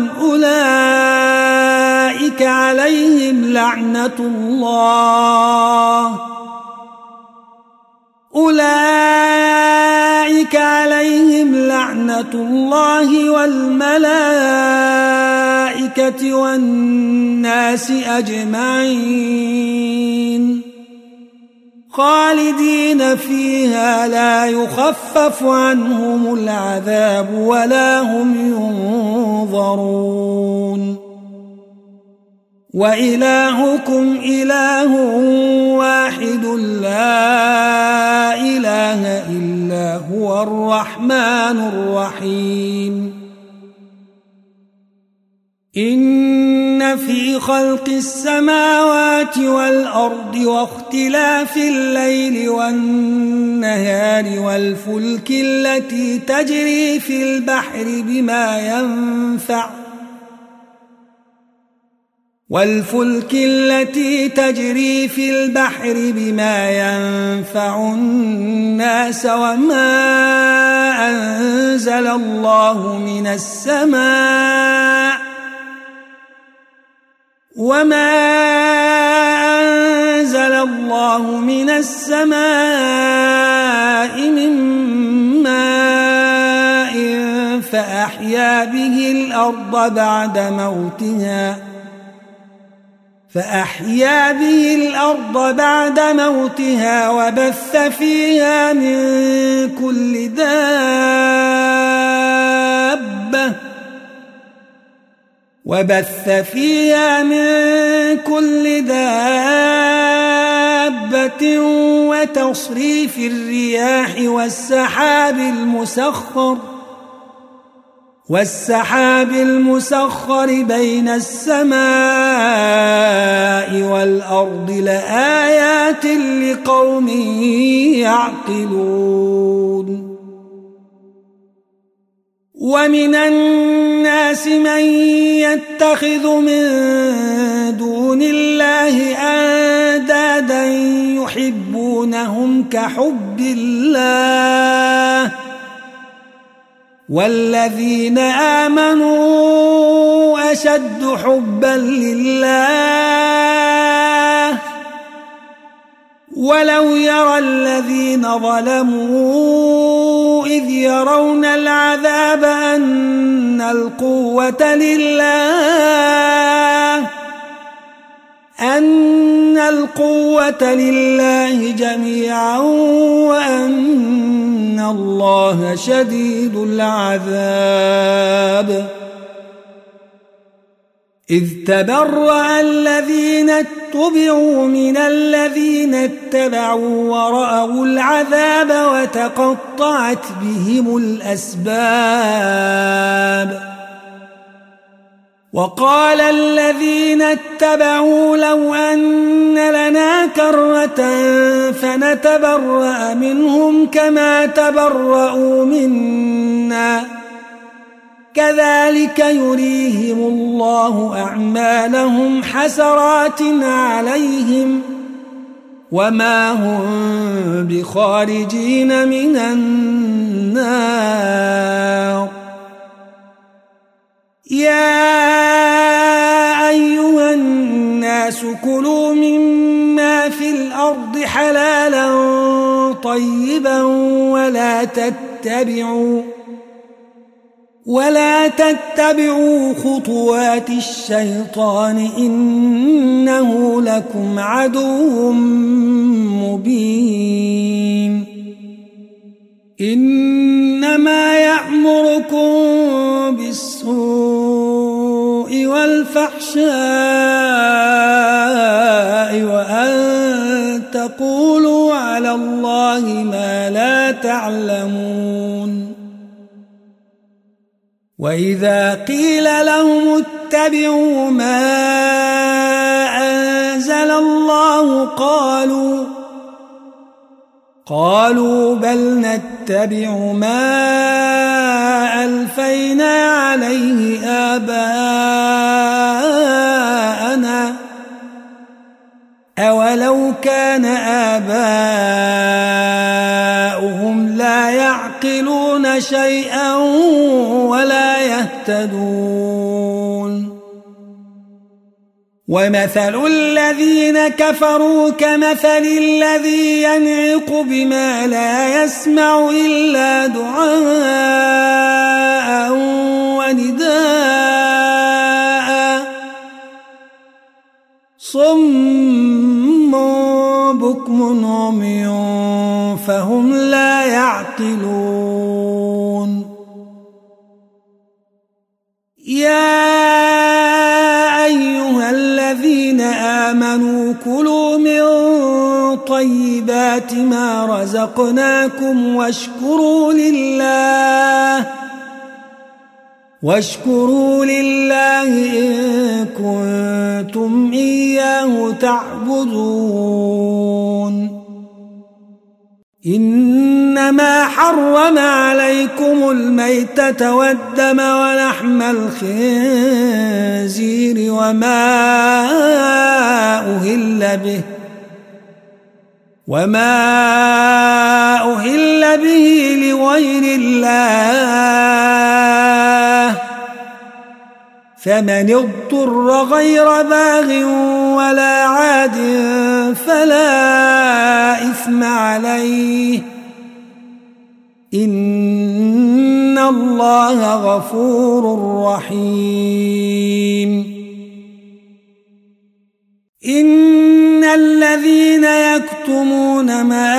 أولئك عليهم لعنة الله والملائكة والناس أجمعين خالدين فيها لا يخفف عنهم العذاب ولا هم ينظرون وإلهكم إله واحد لا إله إلا هو الرحمن الرحيم إن في خلق السماوات والأرض واختلاف الليل والنهار والفلك التي تجري في البحر بما ينفع الناس وما أنزل الله من السماء من ماء فأحيا به الأرض بعد موتها وبث فيها من كل دابة وتصريف الرياح والسحاب المسخر بين السماء والأرض لآيات لقوم يعقلون ومن الناس من يتخذ من دون الله أندادا يحبونهم كحب الله والذين آمنوا أشد حبا لله ولو يرى الذين ظلموا إذ يرون العذاب أن القوة لله جميعا وأن الله شديد العذاب إذ تبرأ الذين اتبعوا من الذين اتبعوا ورأوا العذاب وتقطعت بهم الأسباب وقال الذين اتبعوا لو أن لنا كرة فنتبرأ منهم كما تبرأوا منا كذلك يريهم الله أعمالهم حسرات عليهم وما هم بخارجين من النار. يا أيها الناس كلوا مما في الأرض حلالا طيبا ولا تتبعوا خطوات الشيطان إنه لكم عدو مبين. إنما يأمركم بالسوء والفحشاء وأن تقولوا على الله ما لا تعلمون. وإذا قيل لهم اتبعوا ما أنزل الله قالوا بل نتبع ما ألفينا عليه آباءنا أولو كان آباؤهم لا يعقلون شيئا ولا يهتدون. ومثل الذين كفروا كمثل الذي ينعق بما لا يسمع إلا دعاء ونداء صم بكم عمي فهم لا يعقلون. يا أيها الذين آمنوا كلوا من طيبات ما رزقناكم واشكروا لله إن كنتم إياه تعبدون. إنما حرم عليكم الميتة والدم ولحم الخنزير وما أهل به لغير الله فمن اضطر غير باغ ولا عاد فلا إثم عليه إن الله غفور رحيم. إن الذين يكتمون ما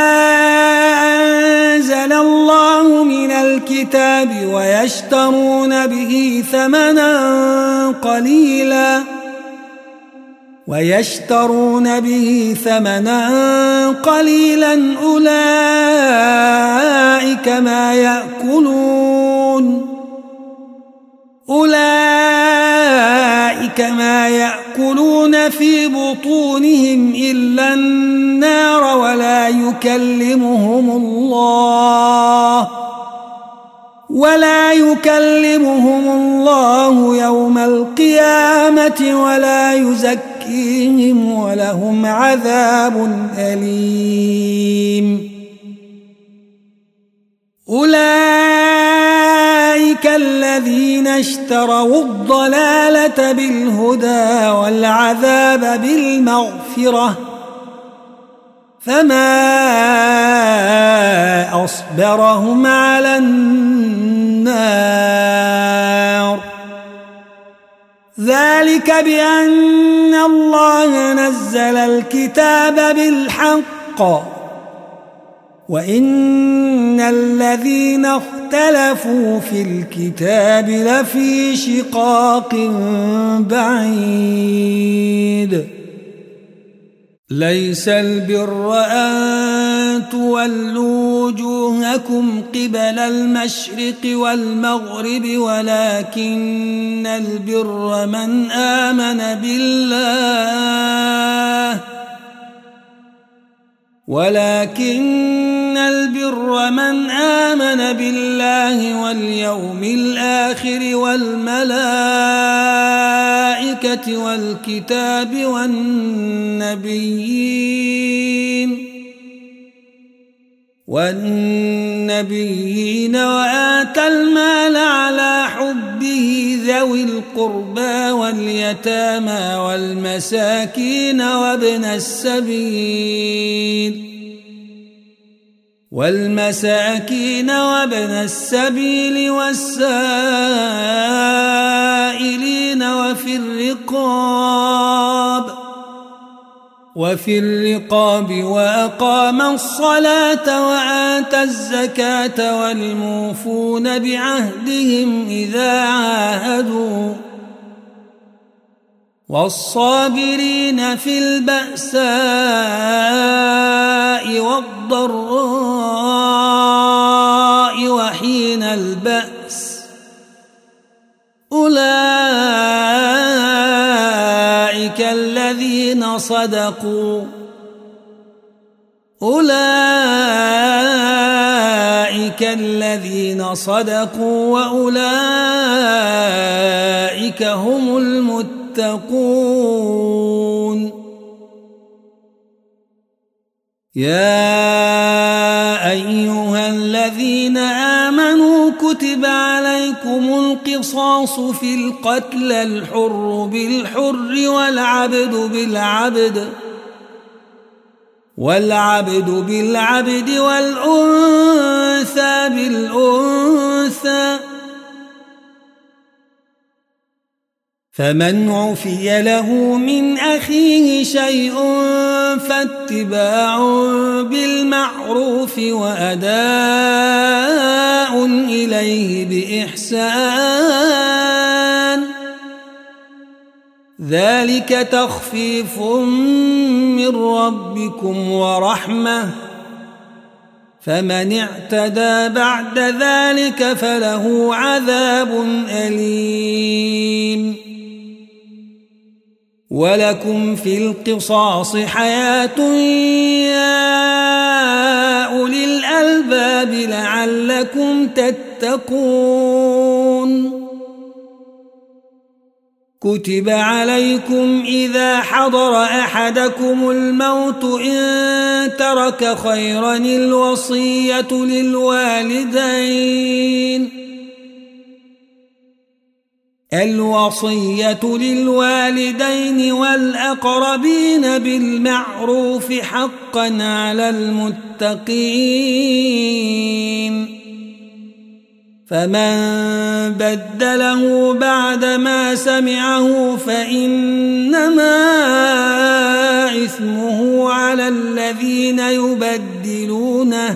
أنزل الله من الكتاب ويشترون به ثمنا قليلا أولئك ما يأكلون في بطونهم إلا النار ولا يكلمهم الله يوم القيامة ولا يزكيهم ولهم عذاب أليم. أولئك الذين اشتروا الضلالة بالهدى والعذاب بالمغفرة فما أصبرهم على النار. ذلك بأن الله نزل الكتاب بالحق وإن الذين اختلفوا في الكتاب لفي شقاق بعيد. ليس البر أن تولوا وجوهكم قبل المشرق والمغرب ولكن البر من آمن بالله واليوم الآخر والملائكة والكتاب والنبيين وآتى المال على حبه ذوي القربى واليتامى والمساكين وابن السبيل والسائلين وفي الرقاب وأقام الصلاة وآتى الزكاة والموفون بعهدهم إذا عاهدوا والصابرين في البأساء والضراء وحين البأس أولئك الذين صدقوا وأولئك هم المتقون. يا أيها الذين آمنوا كتب عليكم القصاص في القتل الحر بالحر والعبد بالعبد والأنثى بالأنثى فمن عفي له من أخيه شيء فاتباع بالمعروف وأداء إليه بإحسان ذلك تخفيف من ربكم ورحمة فمن اعتدى بعد ذلك فله عذاب أليم. ولكم في القصاص حياة يا أولي الألباب لعلكم تتقون. كتب عليكم إذا حضر أحدكم الموت إن ترك خيرا الوصية للوالدين والأقربين بالمعروف حقا على المتقين. فمن بدله بعدما سمعه فإنما إثمه على الذين يبدلونه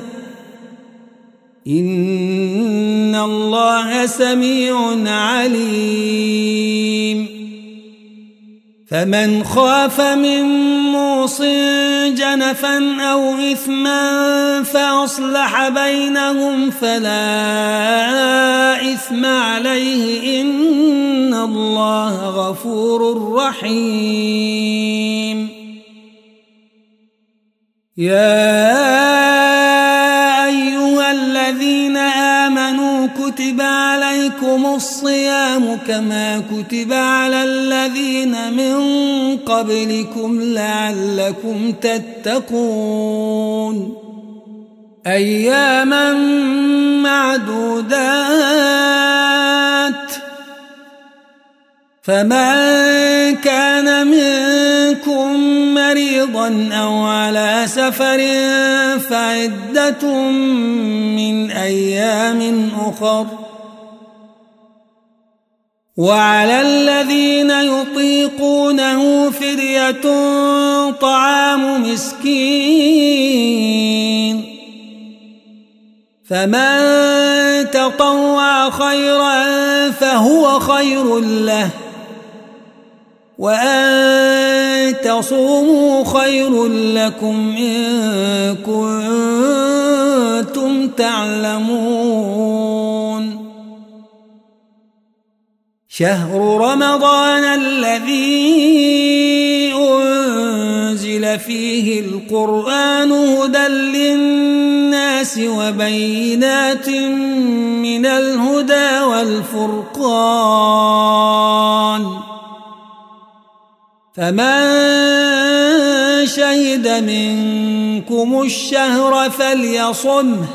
إن الله سميع عليم. فمن خاف من موص جنفا أو إثما فأصلح بينهم فلا إثم عليه إن الله غفور رحيم. يا أيها الذين آمنوا كتب عليكم الصيام كما كتب على الذين من قبلكم لعلكم تتقون. أياما معدودات فمن كان منكم مريضا أو على سفر فعدة من أيام أخر وعلى الذين يطيقونه فدية طعام مسكين فمن تطوع خيرا فهو خير له وأن تصوموا خير لكم إن كنتم كنتم تعلمون. شهر رمضان الذي أنزل فيه القرآن هدى للناس وبينات من الهدى والفرقان، فمن شهد منكم الشهر فليصمه،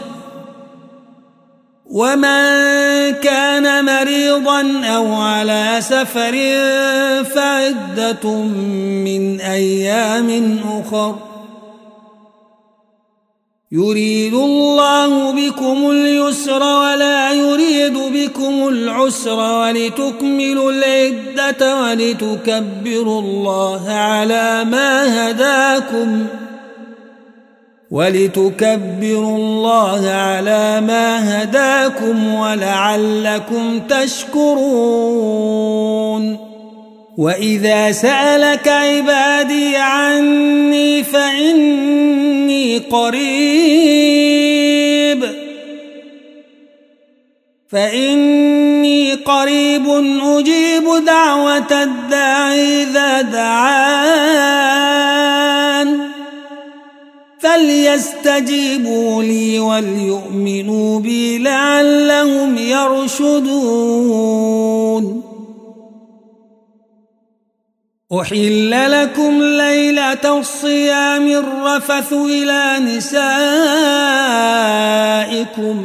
ومن كان مريضا أو على سفر فعدة من أيام أخر، يريد الله بكم اليسر ولا يريد بكم العسر ولتكملوا العدة ولتكبروا الله على ما هداكم ولعلكم تشكرون. وإذا سألك عبادي عني فإني قريب أجيب دعوة الداعي إذا دعان، فليستجيبوا لي وليؤمنوا بي لعلهم يرشدون. أحل لكم ليلة الصيام الرفث إلى نسائكم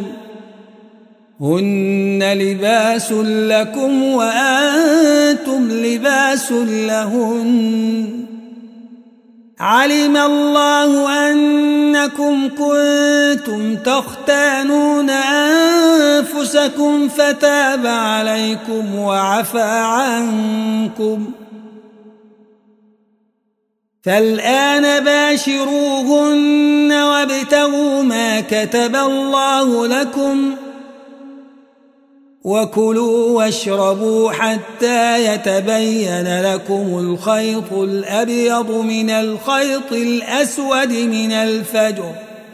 هن لباس لكم وأنتم لباس لهن، علم الله أنكم كنتم تختانون أنفسكم فتاب عليكم وعفى عنكم، فالآن باشروهن وابتغوا ما كتب الله لكم وكلوا واشربوا حتى يتبين لكم الخيط الأبيض من الخيط الأسود من الفجر،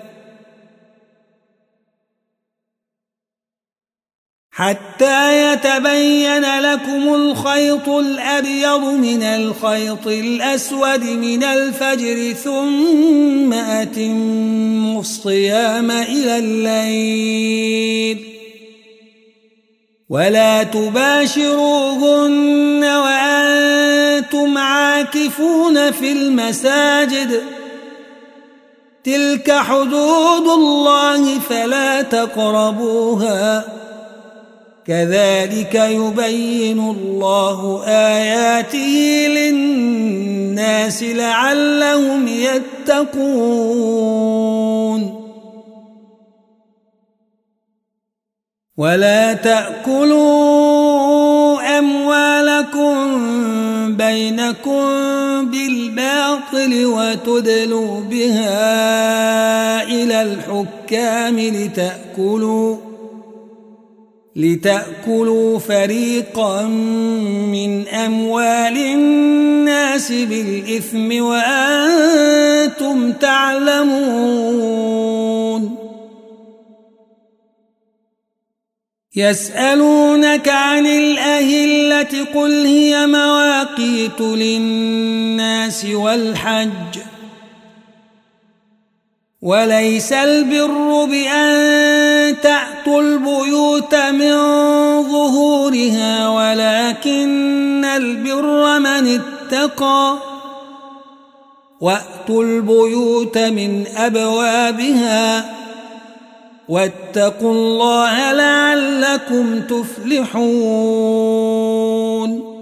ثم أتموا الصيام إلى الليل ولا تباشروهن وأنتم عاكفون في المساجد، تلك حدود الله فلا تقربوها، كذلك يبين الله آياته للناس لعلهم يتقون. ولا تأكلوا أموالكم بينكم بالباطل وتدلوا بها إلى الحكام لتأكلوا فريقا من أموال الناس بالإثم وأنتم تعلمون. يسألونك عن الأهلة قل هي مواقيت للناس والحج، وليس البر بأن تأتوا البيوت من ظهورها ولكن البر من اتقى، وأتوا البيوت من أبوابها واتقوا الله لعلكم تفلحون.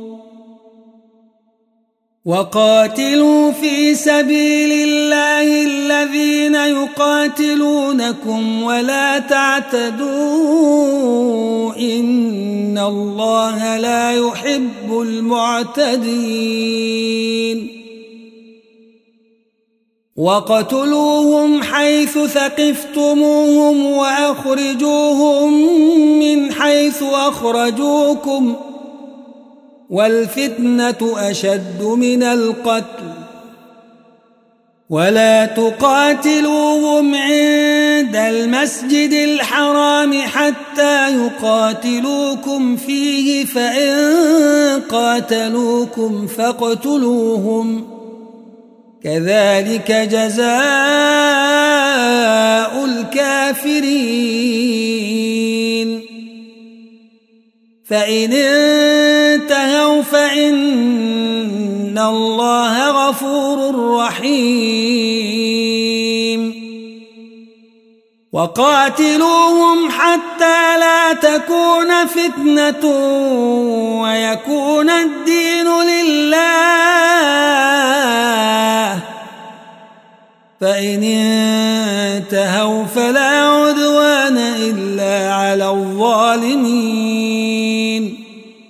وقاتلوا في سبيل الله الذين يقاتلونكم ولا تعتدوا إن الله لا يحب المعتدين. وقتلوهم حيث ثقفتموهم وأخرجوهم من حيث أخرجوكم والفتنة أشد من القتل ولا تقاتلوهم عند المسجد الحرام حتى يقاتلوكم فيه فإن قاتلوكم فاقتلوهم كذلك جزاء الكافرين فإن انتهوا فإن الله غفور رحيم وقاتلوهم حتى لا تكون فتنة ويكون الدين لله فإن انتهوا فلا عدوان إلا على الظالمين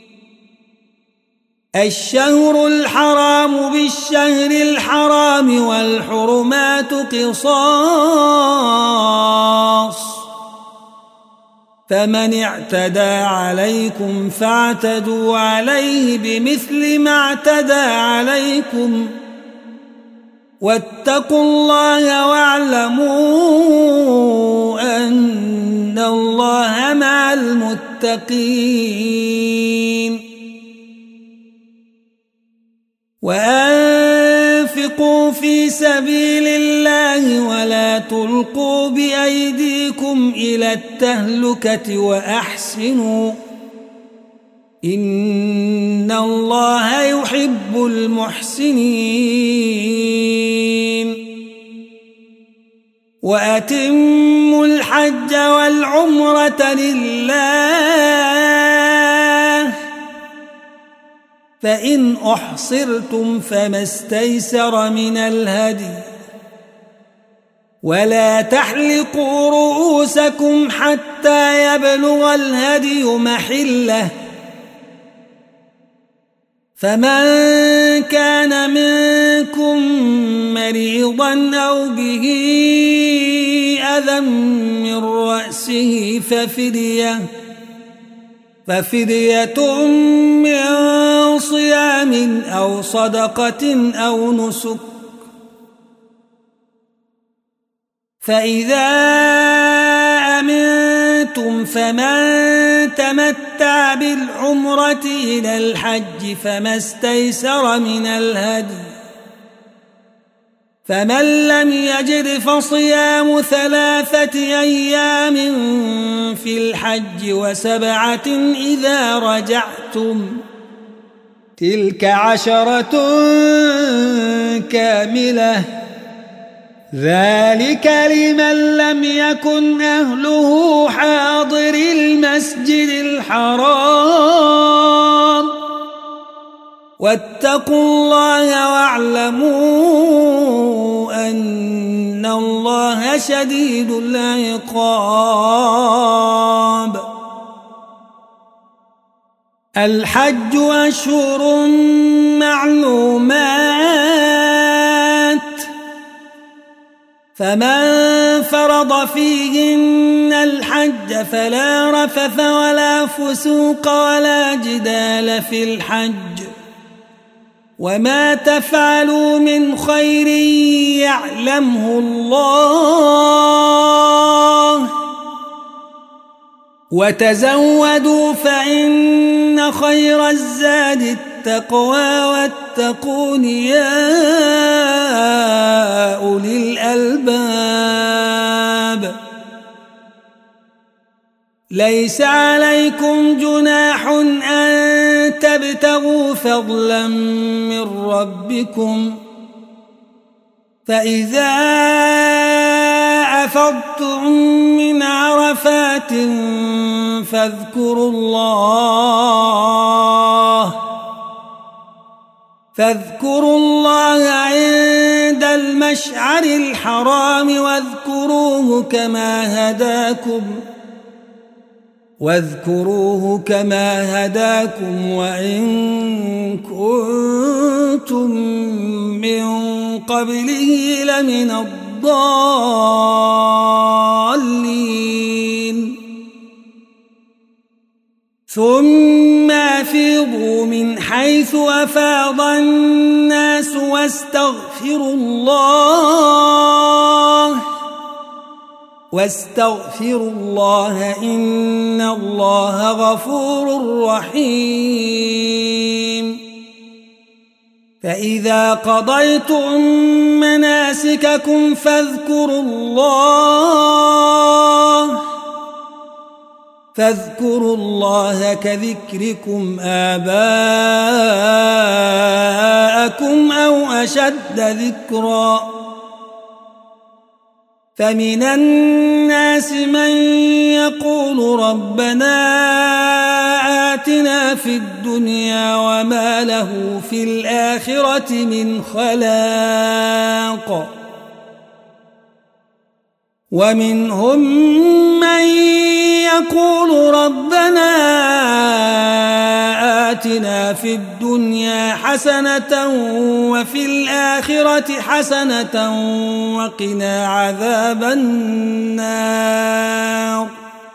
الشهر الحرام بالشهر الحرام والحرمات قصاص فمن اعتدى عليكم فاعتدوا عليه بمثل ما اعتدى عليكم واتقوا الله واعلموا أن الله مع المتقين وأنفقوا في سبيل الله ولا تلقوا بأيديكم إلى التهلكة وأحسنوا إن الله يحب المحسنين وأتموا الحج والعمرة لله فإن أحصرتم فما استيسر من الهدي ولا تحلقوا رؤوسكم حتى يبلغ الهدي محله فمن كان منكم مريضا أو به أذى من رأسه ففدية من صيام أو صدقة أو نسك فإذا أمنتم فمن تمتع بالعمرة إلى الحج فما استيسر من الهدي فمن لم يجد فصيام 3 أيام في الحج و7 إذا رجعتم تلك 10 كاملة ذلك لمن لم يكن أهله حاضر المسجد الحرام واتقوا الله واعلموا أن الله شديد العقاب الحج أشهر معلومات فمن فرض فيهن الحج فلا رفث ولا فسوق ولا جدال في الحج وما تفعلوا من خير يعلمه الله وتزودوا فإن خير الزاد التقوى واتقون يا أولي الألباب ليس عليكم جناح أن تبتغوا فضلا من ربكم فإذا أفضتم من عرفات فاذكروا الله عند المشعر الحرام واذكروه كما هداكم وإن كنتم من قبله لمن الضالين ثم أفيضوا من حيث أفاض الناس واستغفروا واستغفروا الله إن الله غفور رحيم فإذا قضيتم مناسككم فاذكروا الله كذكركم آباءكم أو أشد ذكرا فمن الناس من يقول ربنا آتنا في الدنيا وما له في الآخرة من خلاق ومنهم من يقول ربنا آتنا في الدنيا حسنة وفي الآخرة حسنة وقنا عذاب النار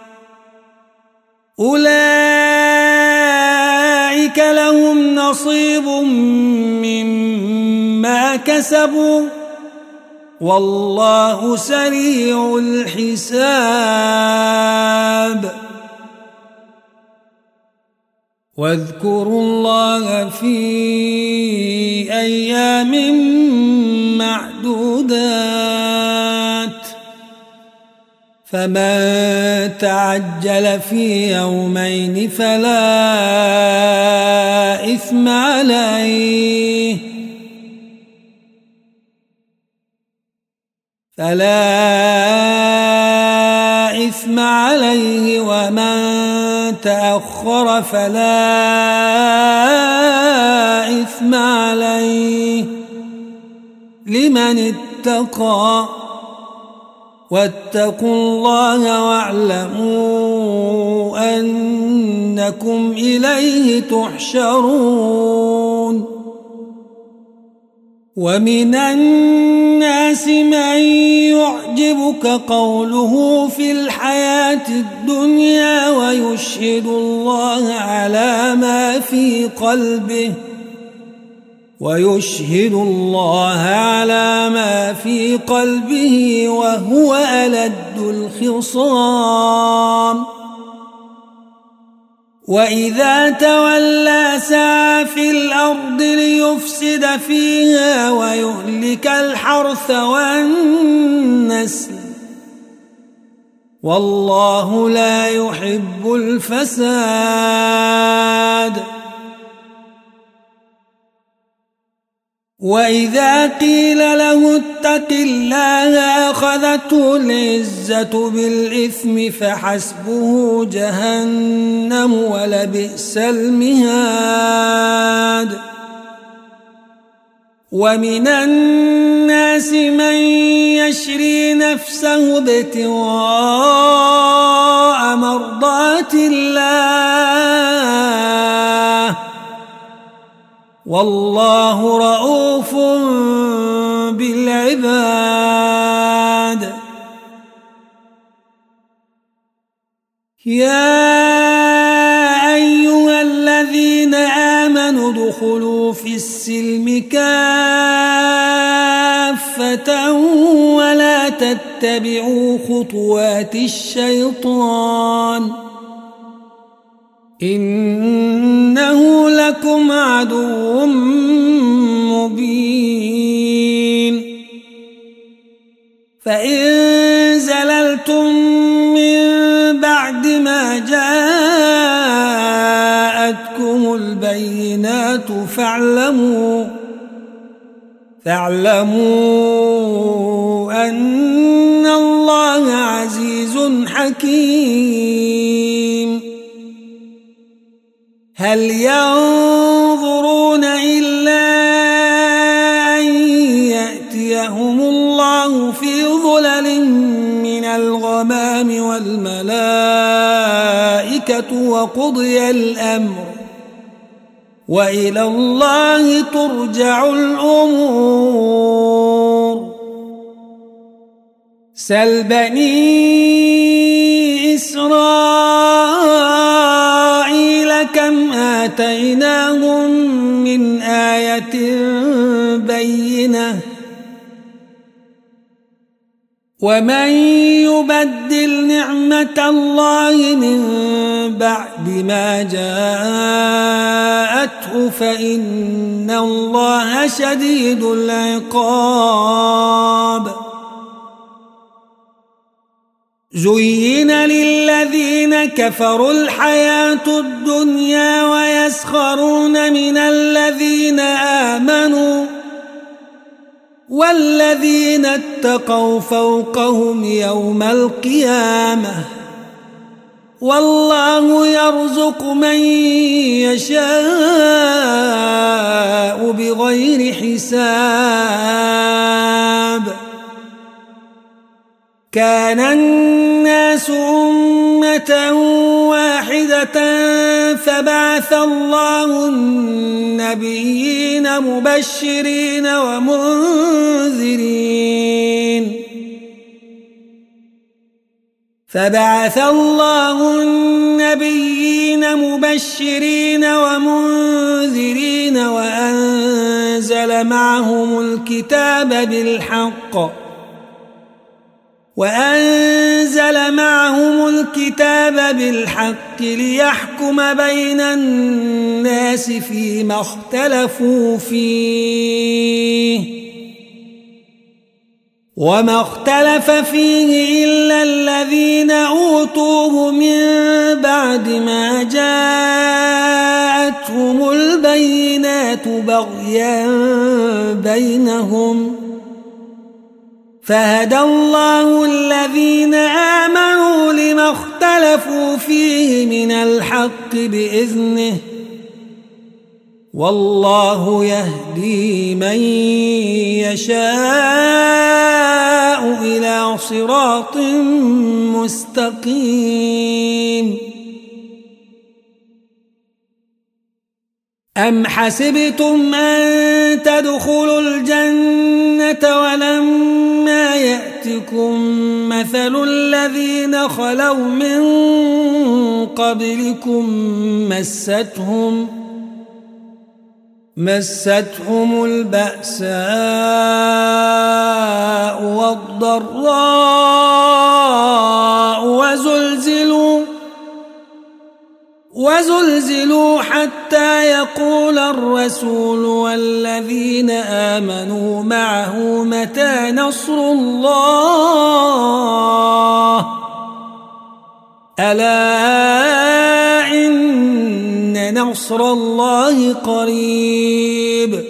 أولئك لهم نصيب مما كسبوا والله سريع الحساب واذكروا الله في أيام معدودات فمن تعجل في يومين فلا إثم عليه ومن تأخر فلا إثم عليه لمن اتقى واتقوا الله واعلموا أنكم إليه تحشرون ومن الناس من يعجبك قوله في الحياة الدنيا ويشهد الله على ما في قلبه وهو ألد الخصام وإذا تولى سعى في الأرض ليفسد فيها ويهلك الحرث والنسل والله لا يحب الفساد وإذا قيل له اتق الله أخذته العزة بالإثم فحسبه جهنم ولبئس المهاد ومن الناس من يشري نفسه ابتغاء مرضات الله والله رؤوف بالعباد يا أيها الذين آمنوا ادخلوا في السلم كافة ولا تتبعوا خطوات الشيطان إنه لكم عدو مبين فإن زللتم من بعد ما جاءتكم البينات فاعلموا أن الله عزيز حكيم هل ينظرون إلا أن يأتيهم الله في ظلل من الغمام والملائكة وقضي الأمر وإلى الله ترجع الأمور سل بني إسرائيل كم آتيناهم من آية بينة ومن يبدل نعمة الله من بعد ما جاءته فإن الله شديد العقاب زين للذين كفروا الحياة الدنيا ويسخرون من الذين آمنوا والذين اتقوا فوقهم يوم القيامة والله يرزق من يشاء بغير حساب كان الناس أمة واحدة فبعث الله النبيين مبشرين ومنذرين وأنزل معهم الكتاب بالحق ليحكم بين الناس فيما اختلفوا فيه وما اختلف فيه إلا الذين أوتوه من بعد ما جاءتهم البينات بغيا بينهم فهدى الله الذين آمنوا لما اختلفوا فيه من الحق بإذنه والله يهدي من يشاء إلى صراط مستقيم أم حسبتم أن تدخلوا الجنة ولما يأتكم مثل الذين خلوا من قبلكم مستهم البأساء والضراء وزلزلوا حتى يقول الرسول والذين آمنوا معه متى نصر الله ألا إن نصر الله قريب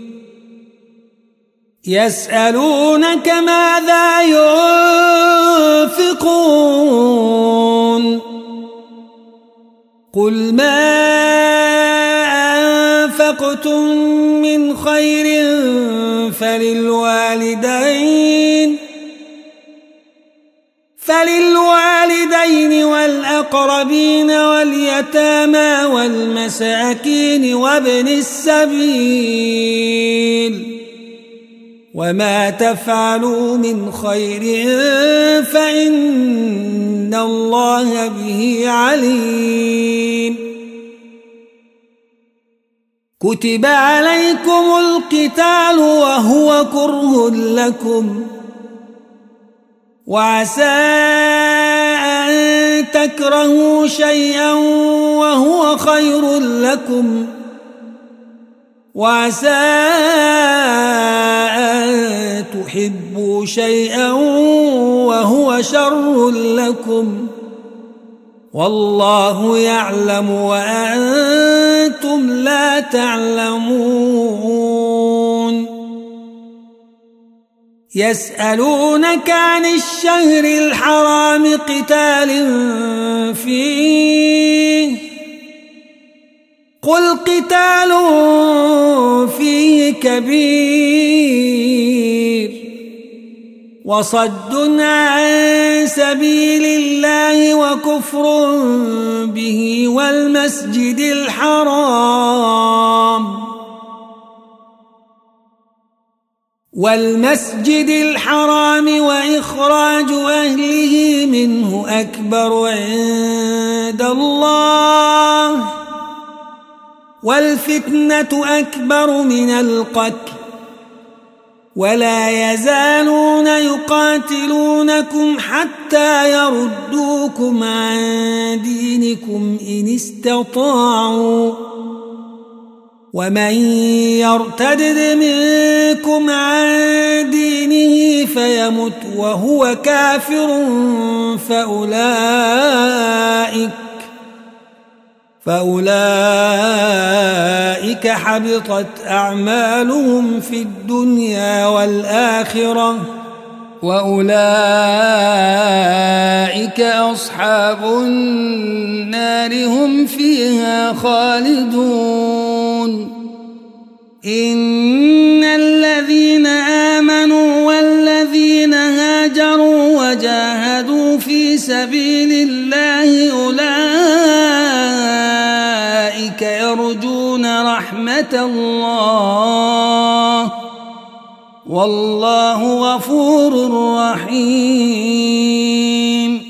يسألونك ماذا ينفقون قل ما أنفقتم من خير فللوالدين والأقربين واليتامى والمساكين وابن السبيل وما تفعلوا من خير فإن الله به عليم كتب عليكم القتال وهو كره لكم وعسى أن تكرهوا شيئا وهو خير لكم وعسى أن تحبوا شيئا وهو شر لكم والله يعلم وأنتم لا تعلمون يسألونك عن الشهر الحرام قتال فيه قل قتال فيه كبير وصد عن سبيل الله وكفر به والمسجد الحرام وإخراج أهله منه أكبر عند الله والفتنة أكبر من القتل ولا يزالون يقاتلونكم حتى يردوكم عن دينكم إن استطاعوا ومن يرتد منكم عن دينه فيمت وهو كافر فأولئك حبطت أعمالهم في الدنيا والآخرة وأولئك أصحاب النار هم فيها خالدون إن الذين آمنوا والذين هاجروا وجاهدوا في سبيل الله أولئك يرجون رحمة الله والله غفور رحيم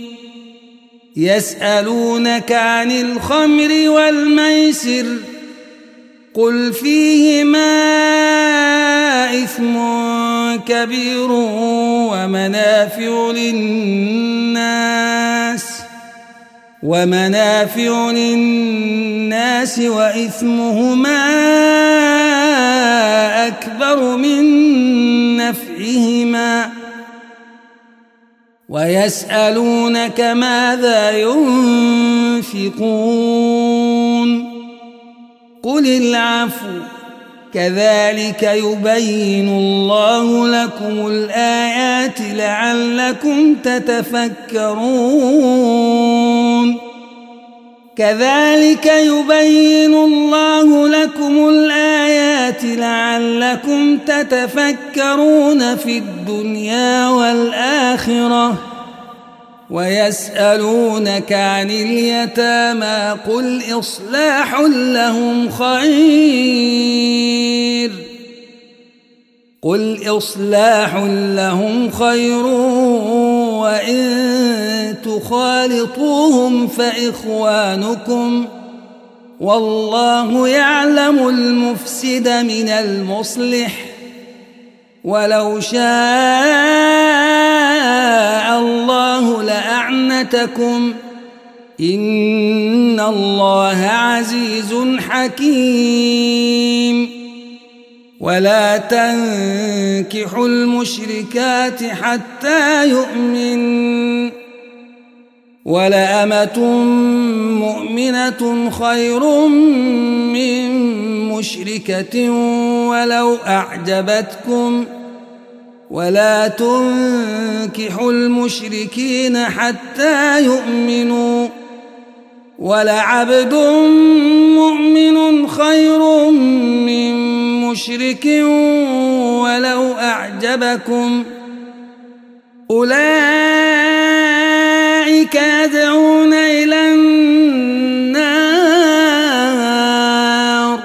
يسألونك عن الخمر والميسر قل فيهما إثم كبير ومنافع للناس وإثمهما أكبر من نفعهما ويسألونك ماذا ينفقون قل العفو كذلك يبين الله لكم الآيات لعلكم تتفكرون كذلك يبين الله لكم الآيات لعلكم تتفكرون في الدنيا والآخرة ويسألونك عن اليتامى قل إصلاح لهم خير وإن تخالطوهم فإخوانكم والله يعلم المفسد من المصلح ولو شاء الله لأعنتكم إن الله عزيز حكيم ولا تنكحوا المشركات حتى يؤمن ولأمة مؤمنة خير من مشركة ولو أعجبتكم ولا تنكحوا المشركين حتى يؤمنوا ولعبد مؤمن خير من مشرك ولو أعجبكم أولئك يدعون إلى النار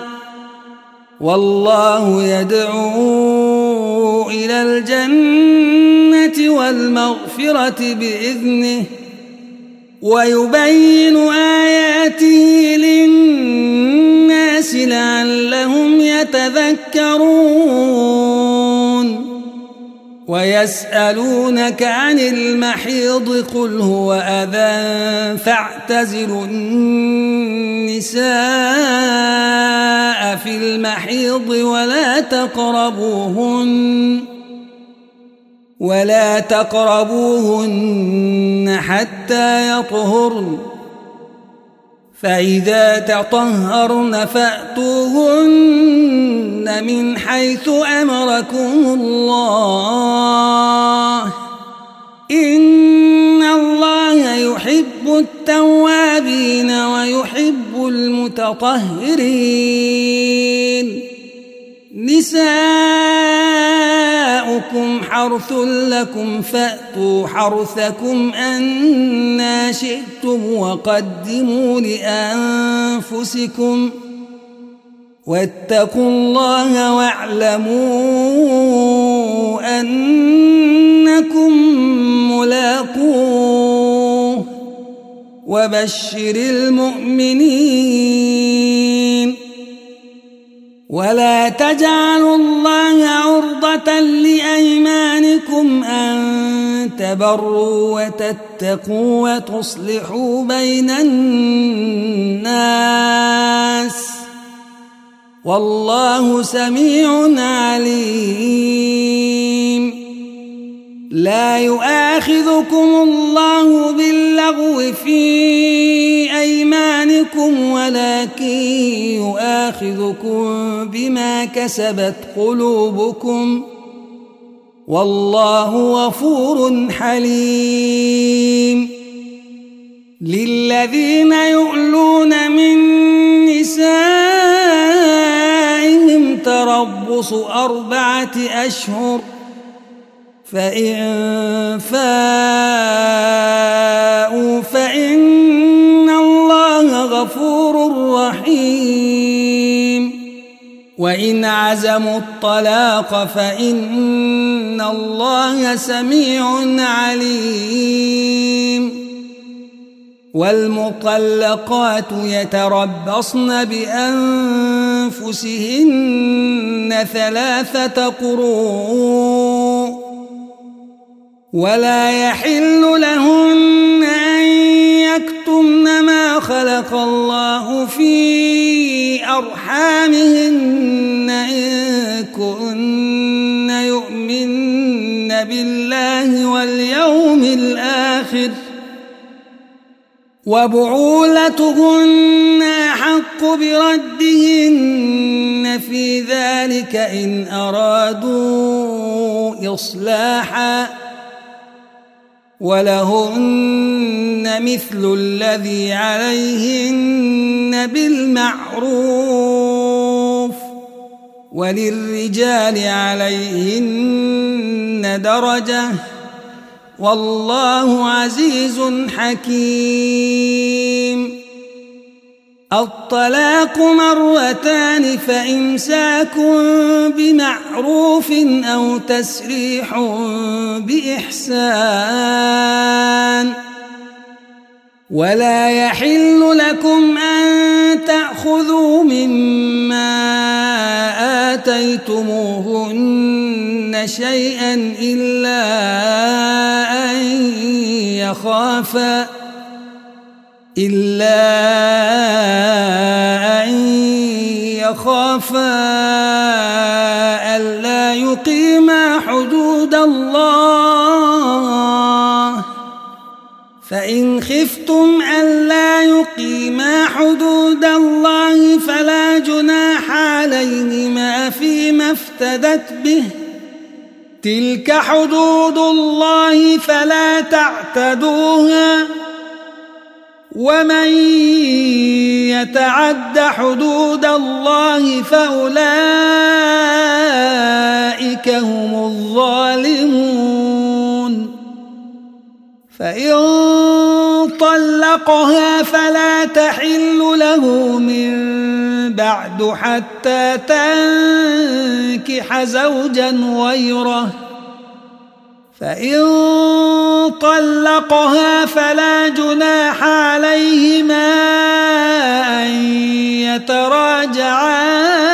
والله يدعو إلى الجنة والمغفرة بإذنه ويبين آياته للناس لعلهم يتذكرون ويسألونك عن المحيض قل هو أذى فاعتزلوا النساء في المحيض ولا تقربوهن حتى يطهرن فإذا تطهرن فأتوهن من حيث أمركم الله إن الله يحب التوابين ويحب المتطهرين نساؤكم حرث لكم فأتوا حرثكم أنا شئتم وقدموا لأنفسكم واتقوا الله واعلموا أنكم ملاقوه وبشر المؤمنين ولا تجعلوا الله عرضة لأيمانكم أن تبروا وتتقوا وتصلحوا بين الناس والله سميع عليم. لا يؤاخذكم الله باللغو في أيمانكم ولكن يؤاخذكم بما كسبت قلوبكم والله غفور حليم. للذين يؤلون من نسائهم تربص 4 أشهر فإن فاءوا فإن الله غفور رحيم. وإن عزموا الطلاق فإن الله سميع عليم. والمطلقات يتربصن بأنفسهن 3 قروء ولا يحل لهن أن يكتمن ما خلق الله في أرحامهن إن كن يؤمن بالله واليوم الآخر وبعولتهن أحق بردهن في ذلك إن أرادوا إصلاحا ولهن مثل الذي عليهن بالمعروف وللرجال عليهن درجة والله عزيز حكيم. الطلاق 2 فإمساك بمعروف أو تسريح بإحسان. ولا يحل لكم أن تأخذوا مما آتيتموهن شيئا إلا أن يخافا ألا يقيما حدود الله فإن خفتم ألا يقيما حدود الله فلا جناح عليهما فيما افتدت به تلك حدود الله فلا تعتدوها ومن يتعد حدود الله فأولئك هم الظالمون. فإن طلقها فلا تحل له من بعد حتى تنكح زوجا غيره فإن طلقها فلا جناح عليهما أن يتراجعا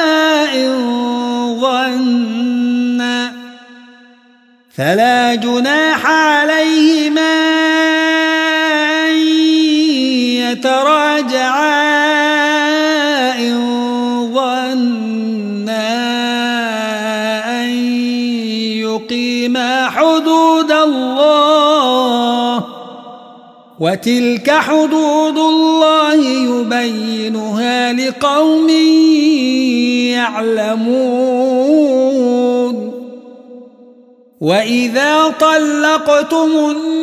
إن ظنا أن يقيما حدود الله وتلك حدود الله يبينها لقوم يعلمون. وإذا طلقتم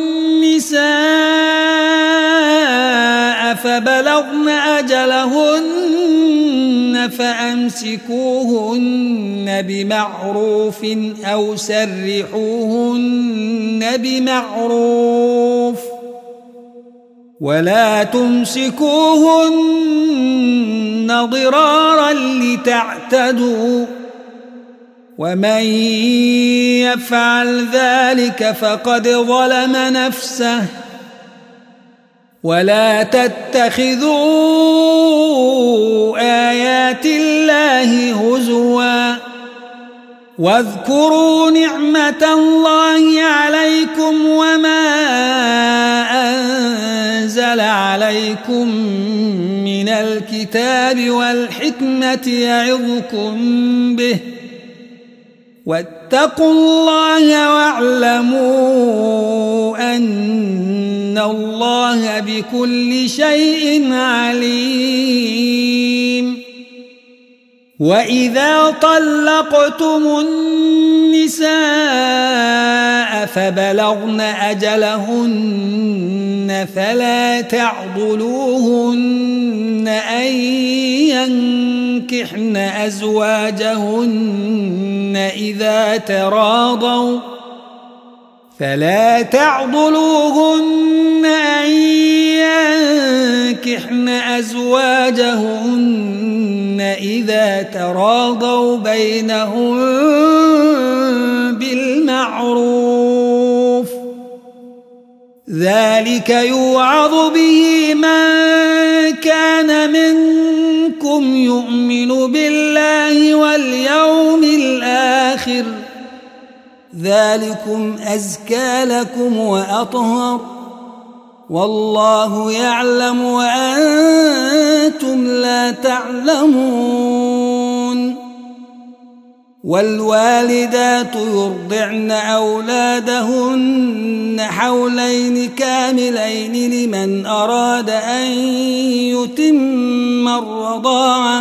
النساء فبلغن أجلهن فأمسكوهن بمعروف أو سرحوهن بمعروف ولا تمسكوهن ضرارا لتعتدوا ومن يفعل ذلك فقد ظلم نفسه ولا تتخذوا آيات الله هزوا واذكروا نعمة الله عليكم وما أنزل عليكم من الكتاب والحكمة يعظكم به واتقوا الله واعلموا أن الله بكل شيء عليم. وإذا طلقتم النساء فبلغن أجلهن فلا تعضلوهن أن ينكحن أزواجهن إذا تراضوا بينهم بالمعروف ذلك يوعظ به من كان منكم يؤمن بالله واليوم الآخر ذلكم أزكى لكم وأطهر والله يعلم وأنتم لا تعلمون. والوالدات يرضعن أولادهن حولين كاملين لمن أراد أن يتم الرضاعة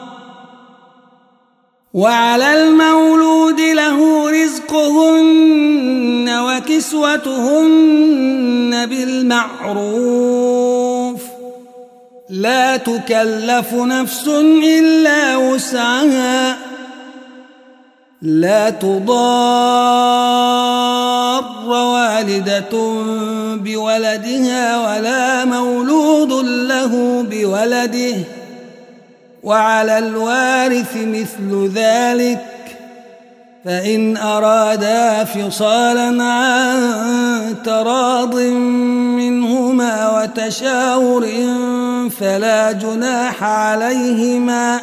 وعلى المولود له رزقهن وكسوتهن بالمعروف لا تكلف نفس إلا وسعها لا تضار والدة بولدها ولا مولود له بولده وعلى الوارث مثل ذلك فإن أرادا فصالا عن تراض منهما وتشاور فلا جناح عليهما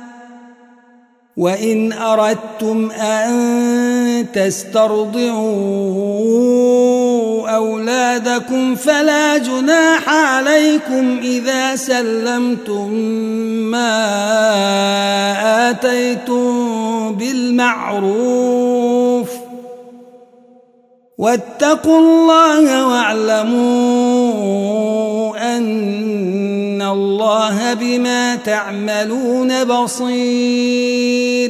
وإن أردتم أن تسترضعوا أولادكم فلا جناح عليكم إذا سلمتم ما آتيتم بالمعروف واتقوا الله واعلموا أن الله بما تعملون بصير.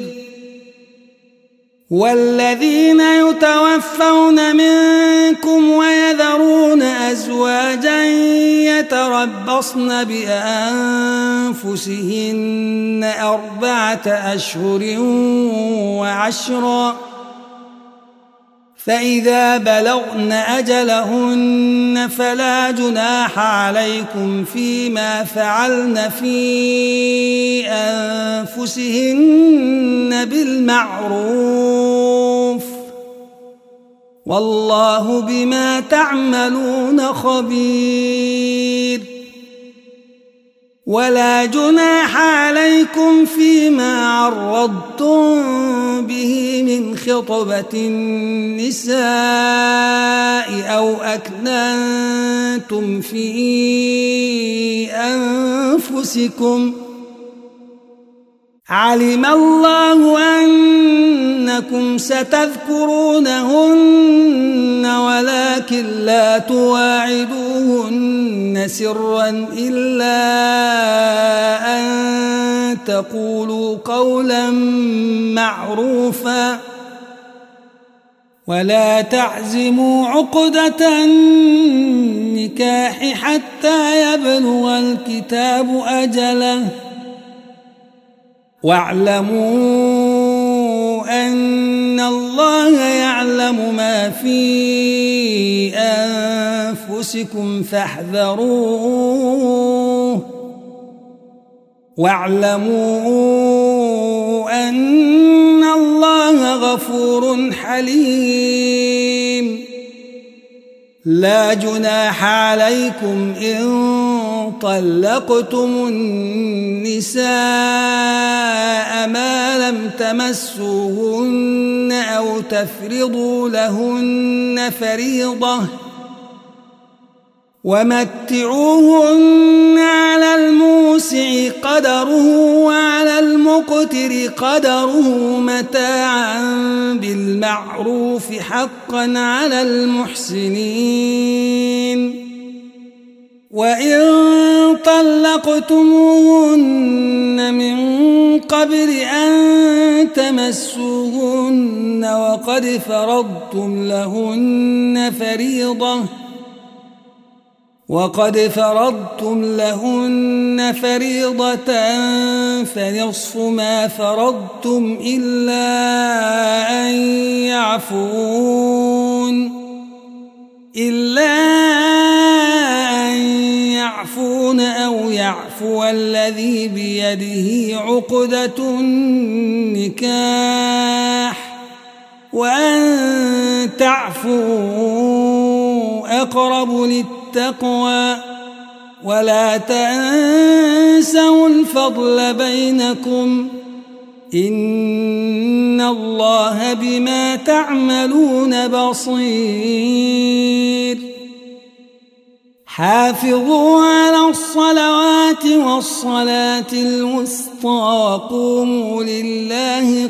والذين يتوفون منكم ويذرون أزواجا يتربصن بأنفسهن 4 أشهر وعشرا فإذا بلغن أجلهن فلا جناح عليكم فيما فعلن في أنفسهن بالمعروف والله بما تعملون خبير. ولا جناح عليكم فيما عرضتم به من خطبة النساء أو أكننتم في أنفسكم علم الله أنكم ستذكرونهن ولكن لا تواعدوهن سرا إلا أن تقولوا قولا معروفا ولا تعزموا عقدة النكاح حتى يبلغ الكتاب أجله واعلموا أن الله يعلم ما في أنفسكم فاحذروه واعلموا أن الله غفور حليم. لا جناح عليكم إن طلقتم النساء ما لم تمسوهن أو تفرضوا لهن فريضة ومتعوهن على الموسع قدره وعلى المقتر قدره متاعا بالمعروف حقا على المحسنين وإن طلقتموهن من قبل أن تمسوهن وقد فرضتم لهن فريضة فنصف ما فرضتم إلا أن يعفون أو يعفو الذي بيده عقدة النكاح وأن تعفوا أقرب للتقوى ولا تنسوا الفضل بينكم إن الله بما تعملون بصير حافظوا على الصلوات والصلاة الوسطى وقوموا لله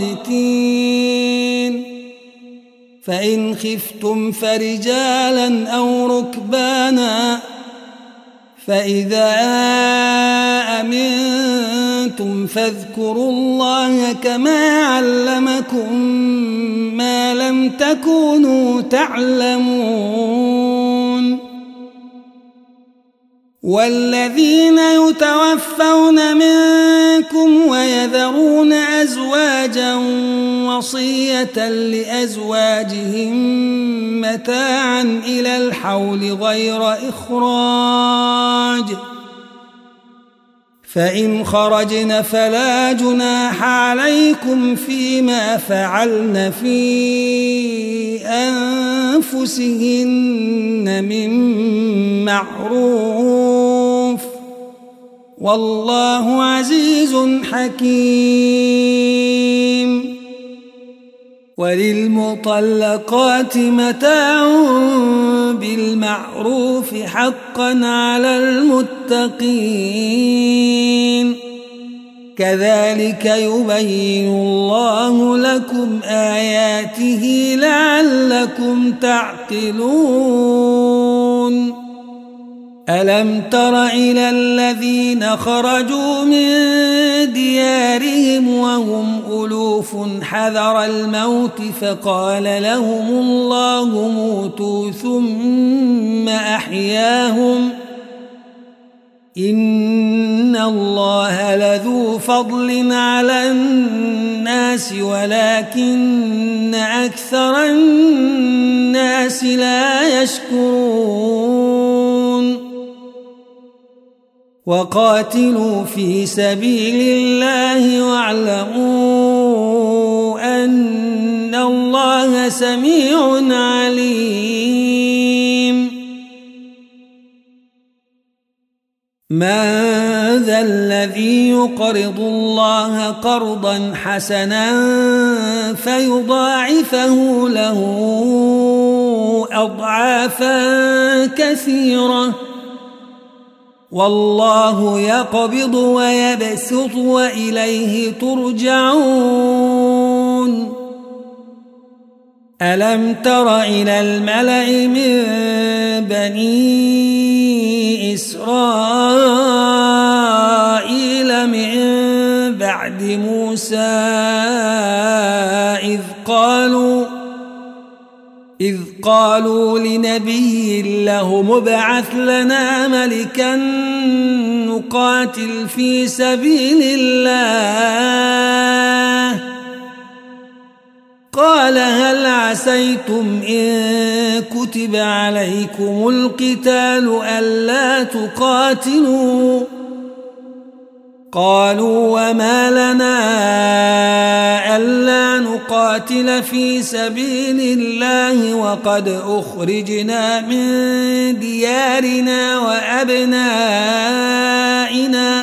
قانتين فإن خفتم فرجالا أو ركبانا فإذا أمنتم فاذكروا الله كما علمكم ما لم تكونوا تعلمون والذين يتوفون منكم ويذرون أزواجا وصية لأزواجهم متاعا إلى الحول غير إخراج فإن خرجن فلا جناح عليكم فيما فعلن في أنفسهن من معروف والله عزيز حكيم وللمطلقات متاع بالمعروف حقا على المتقين كذلك يبين الله لكم آياته لعلكم تعقلون ألم تر إلى الذين خرجوا من ديارهم وهم ألوف حذر الموت فقال لهم الله موتوا ثم أحياهم إن الله لذو فضل على الناس ولكن أكثر الناس لا يشكرون وقاتلوا في سبيل الله واعلموا أن الله سميع عليم من ذا الذي يقرض الله قرضا حسنا فيضاعفه له أضعافا كثيرة والله يقبض ويبسط وإليه ترجعون ألم تر إلى الملأ من بني إسرائيل من بعد موسى إذ قالوا لنبي له ابعث لنا ملكا نقاتل في سبيل الله قال هل عسيتم إن كتب عليكم القتال ألا تقاتلوا قالوا وما لنا ألا نقاتل في سبيل الله وقد أخرجنا من ديارنا وأبنائنا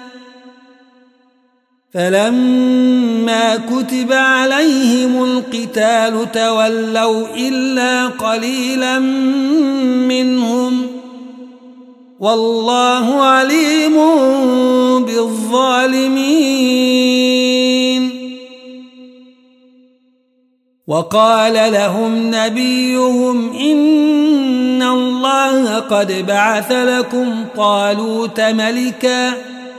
فلما كتب عليهم القتال تولوا إلا قليلا منهم والله عليم بالظالمين. وقال لهم نبيهم إن الله قد بعث لكم طالوت ملكا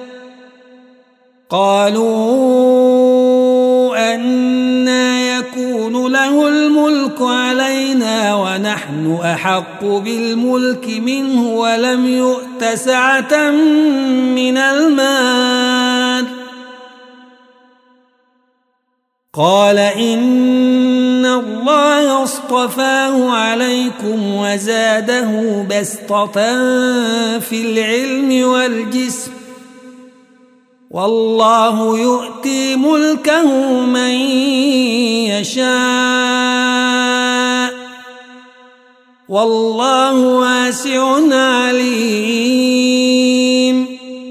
قالوا أنى يكون له الملك علينا ونحن أحق بالملك منه ولم يؤت سعة من المال قال إن الله اصطفاه عليكم وزاده بسطة في العلم والجسم والله يؤتي ملكه من يشاء والله واسع عليم.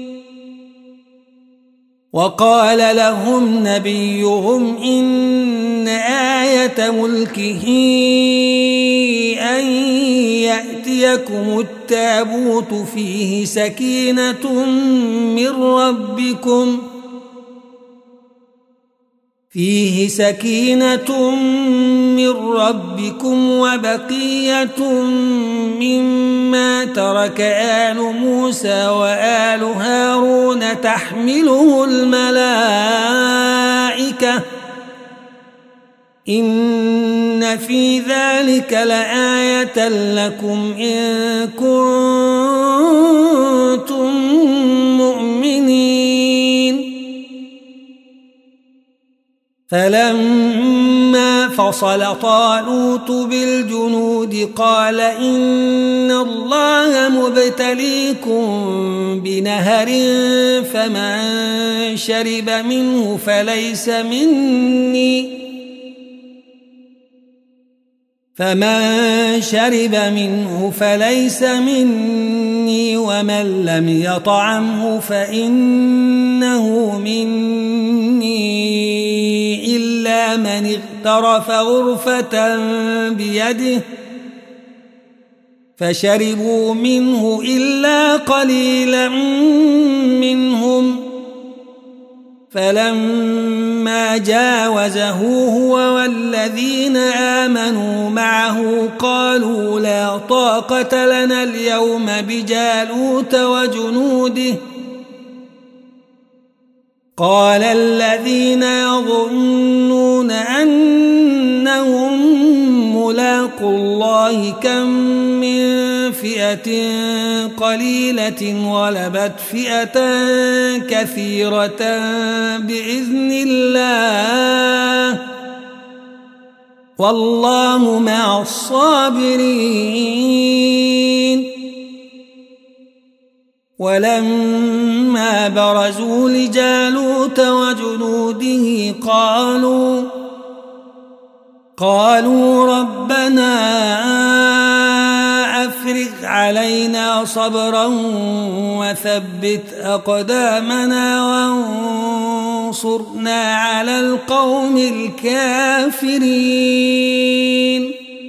وقال لهم نبيهم إن آية ملكه أن يأتيكم التابوت فيه سكينة من ربكم وبقية مما ترك آل موسى وآل هارون تحمله الملائكة إن في ذلك لآية لكم إن كنتم مؤمنين. فلما فصل طالوت بالجنود قال إن الله مبتليكم بنهر فمن شرب منه فليس مني ومن لم يطعمه فإنه مني إلا من اغترف غرفة بيده فشربوا منه إلا قليلا منهم فلما جاوزه هو والذين آمنوا معه قالوا لا طاقة لنا اليوم بجالوت وجنوده قال الذين يظنون أنهم ملاقو الله كم من فئة قليلة غلبت فئة كثيرة بإذن الله والله مع الصابرين. ولما برزوا لجالوت وجنوده قالوا ربنا أفرغ علينا صبرا وثبت أقدامنا وانصرنا على القوم الكافرين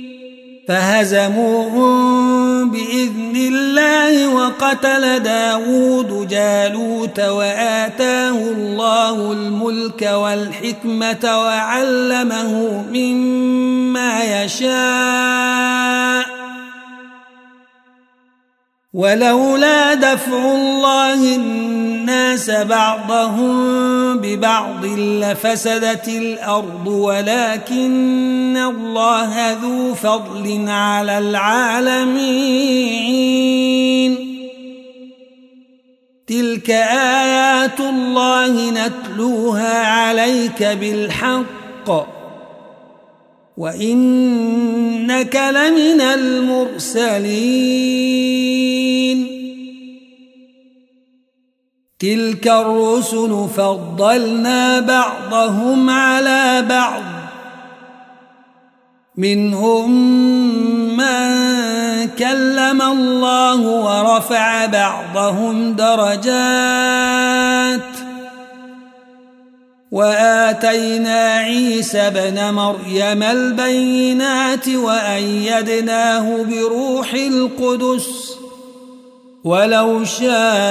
فهزموهم بإذن الله وقتل داود جالوت وآتاه الله الملك والحكمة وعلمه مما يشاء ولولا دفع الله الناس بعضهم ببعض لفسدت الأرض ولكن الله ذو فضل على العالمين. تلك آيات الله نتلوها عليك بالحق وإنك لمن المرسلين. تلك الرسل فضلنا بعضهم على بعض منهم من كلم الله ورفع بعضهم درجات وآتينا عيسى ابن مريم البينات وأيدناه بروح القدس ولو شاء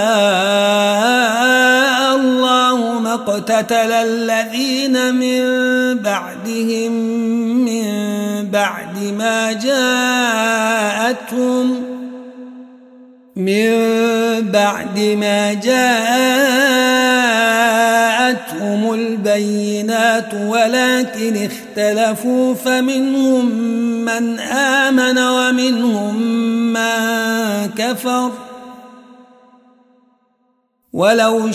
الله ما اقتتل الذين من بعد ما جاءتهم البينات ولكن اختلفوا فمنهم من آمن ومنهم من كفر ولو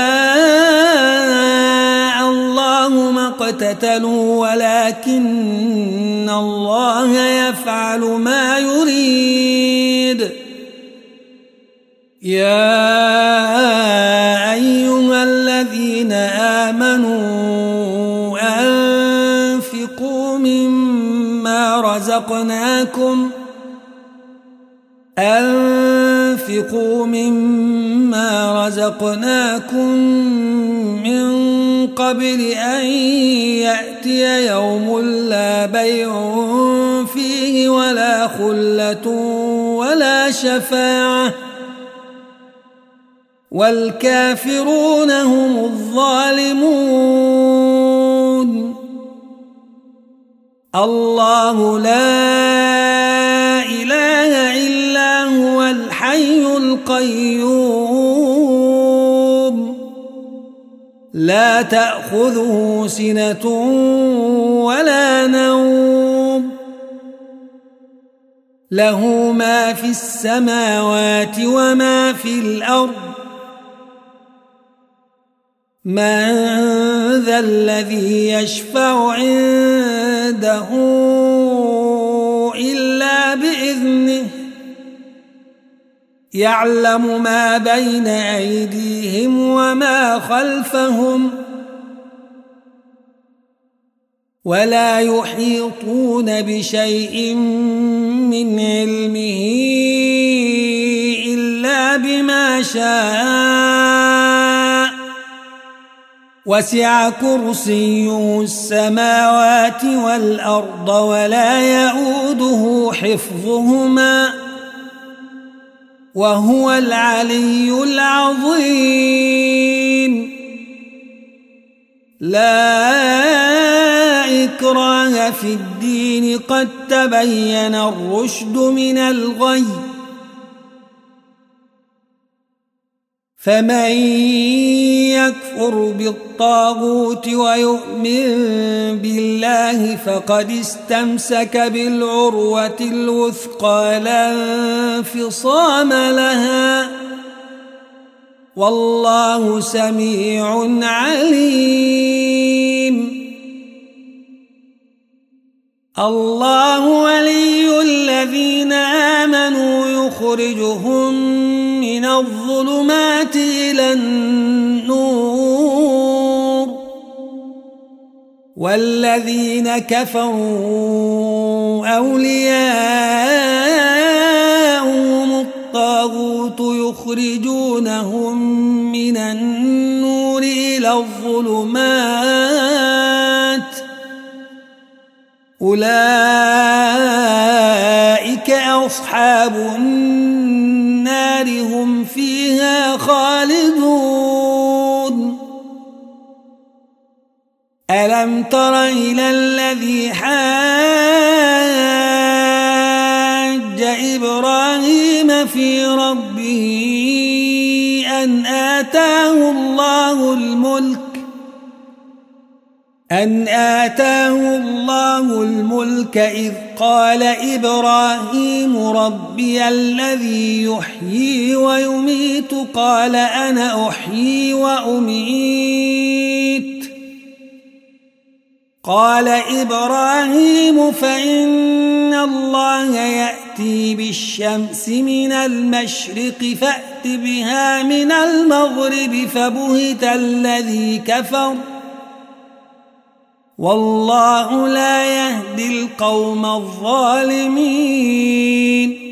شاء الله ما اقتتلوا ولكن الله يفعل ما يريد يا أيها الذين آمنوا أنفقوا مما رزقناكم من قبل أن يأتي يوم لا بيع فيه ولا خلة ولا شفاعة والكافرون هم الظالمون الله لا إله إلا هو الحي القيوم لا تأخذه سنة ولا نوم له ما في السماوات وما في الأرض من ذا الذي يشفع عنده إلا بإذنه يعلم ما بين أيديهم وما خلفهم ولا يحيطون بشيء من علمه إلا بما شاء وسع كرسيه السماوات والأرض ولا يؤوده حفظهما وهو العلي العظيم لا إكراه في الدين قد تبين الرشد من الغي فمن يكفر بالطاغوت ويؤمن بالله فقد استمسك بالعروة الوثقى لا انفصام لها والله سميع عليم الله ولي الذين آمنوا يخرجهم من الظلمات إلى النور والذين كفروا أولياءهم الطاغوت يخرجونهم من النور إلى الظلمات أولئك أصحاب النار هم فيها خالدون ألم تر إلى الذي حاج إبراهيم في ربه أن آتاه الله الملك إذ قال إبراهيم ربي الذي يحيي ويميت قال أنا أحيي وأميت قال إبراهيم فإن الله يأتي بالشمس من المشرق فأت بها من المغرب فبهت الذي كفر والله لا يهدي القوم الظالمين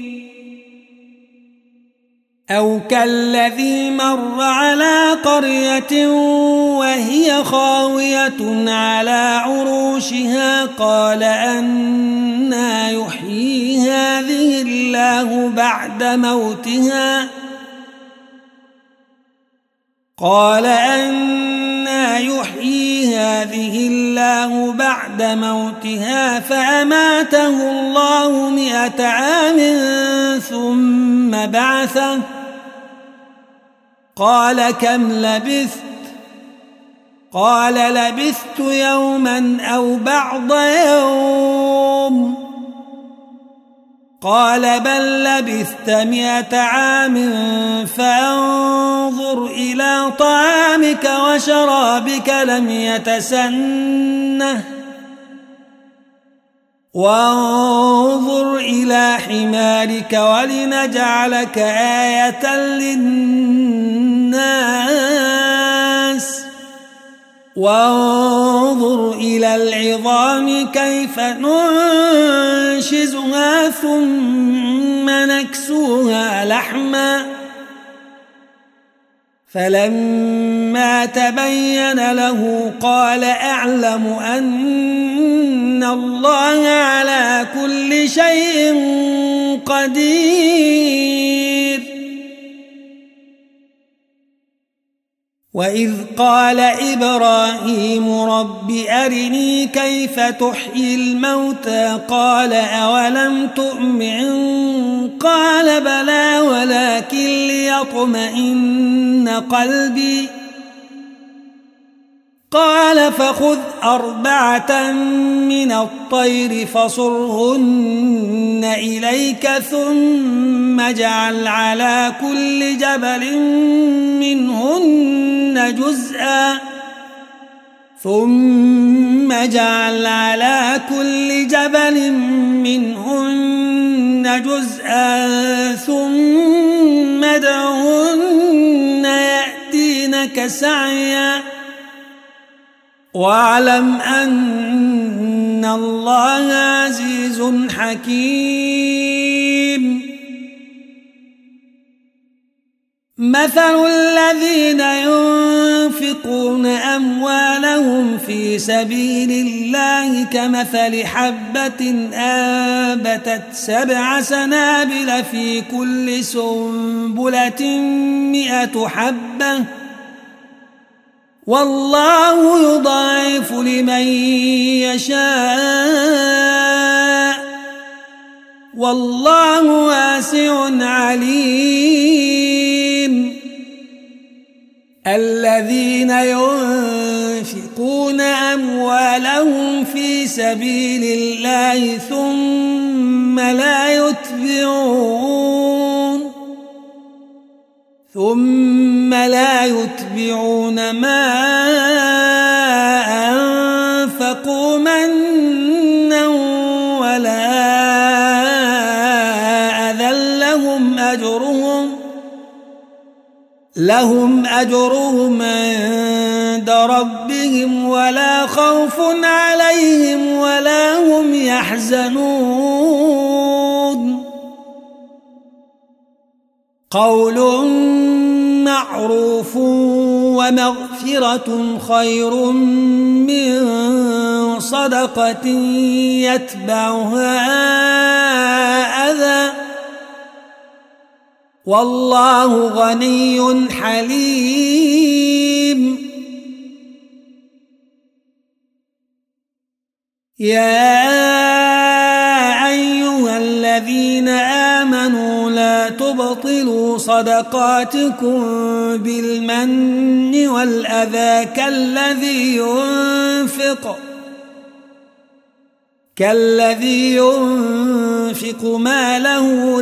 أو كالذي مر على قرية وهي خاوية على عروشها قال أنى يحيي هذه الله بعد موتها فأماته الله 100 عام ثم بعثه قال كم لبثت قال لبثت يوما أو بعض يوم قال بل لبثت 100 عام فانظر إلى طعامك وشرابك لم يتسنه وانظر إلى حمارك ولنجعلك آية للناس وانظر إلى العظام كيف ننشزها ثم نكسوها لحما فلما تبين له قال أعلم أن الله على كل شيء قدير وإذ قال إبراهيم رب أرني كيف تحيي الموتى قال أولم تؤمن قال بلى ولكن ليطمئن قلبي قال فخذ 4 من الطير فصرهن إليك ثم اجعل على كل جبل منهن جزءا ثم ادعهن يأتينك سعيا واعلم أن الله عزيز حكيم مثل الذين ينفقون أموالهم في سبيل الله كمثل حبة أنبتت 7 سنابل في كل سنبلة 100 حبة والله يضاعف لمن يشاء والله واسع عليم الذين ينفقون أموالهم في سبيل الله ثم لا يتبعون ما أنفقوا منا ولا أذى لهم أجرهم عند ربهم ولا خوف عليهم ولا هم يحزنون قول معروف ومغفرة خير من صدقة يتبعها أذى والله غني حليم يا أيها الذين آمنوا لا تبطلوا صدقاتكم بالمن والأذى كالذي ينفق ماله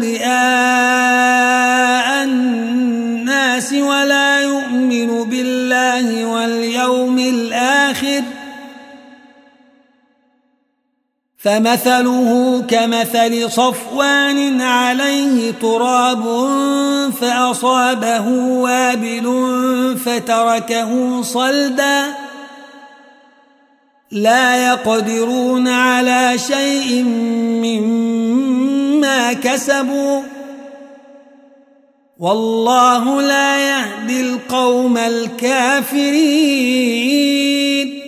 رئاء الناس ولا يؤمن بالله واليوم الآخر فمثله كمثل صفوان عليه تراب فأصابه وابل فتركه صلدا لا يقدرون على شيء مما كسبوا والله لا يهدي القوم الكافرين.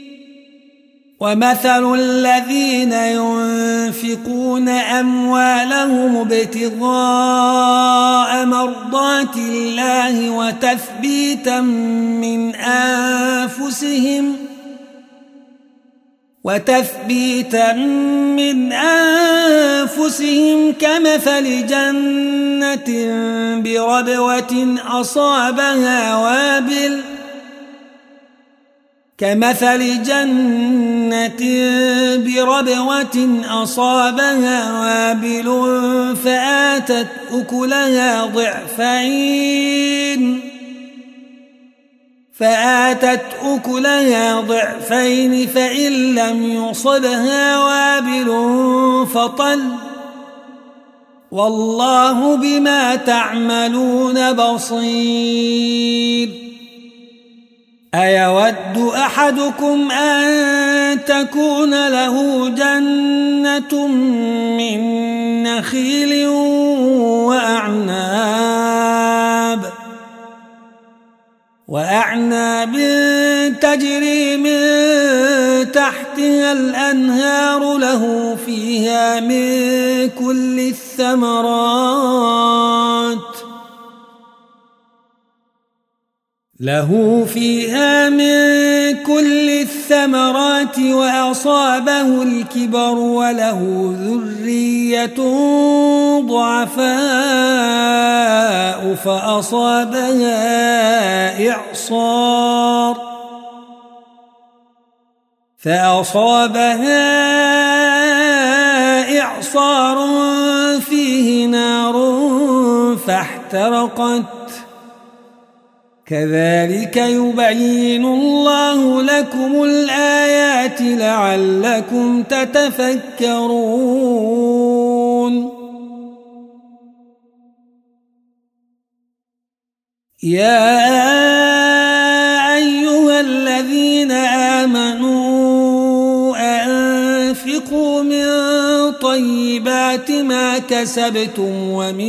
ومثل الذين ينفقون أموالهم ابتغاء مرضات الله وتثبيتا من أنفسهم كمثل جنة بربوة أصابها وابل فآتت أكلها ضعفين فإن لم يصبها وابل فطل والله بما تعملون بصير. أيود أحدكم أن تكون له جنة من نخيل وأعناب تجري من تحتها الأنهار له فيها من كل الثمرات وأصابه الكبر وله ذرية ضعفاء فأصابها إعصار فيه نار فاحترقت كذلك يبين الله لكم الآيات لعلكم تتفكرون. يا أيها الذين آمنوا أنفقوا من طيبات ما كسبتم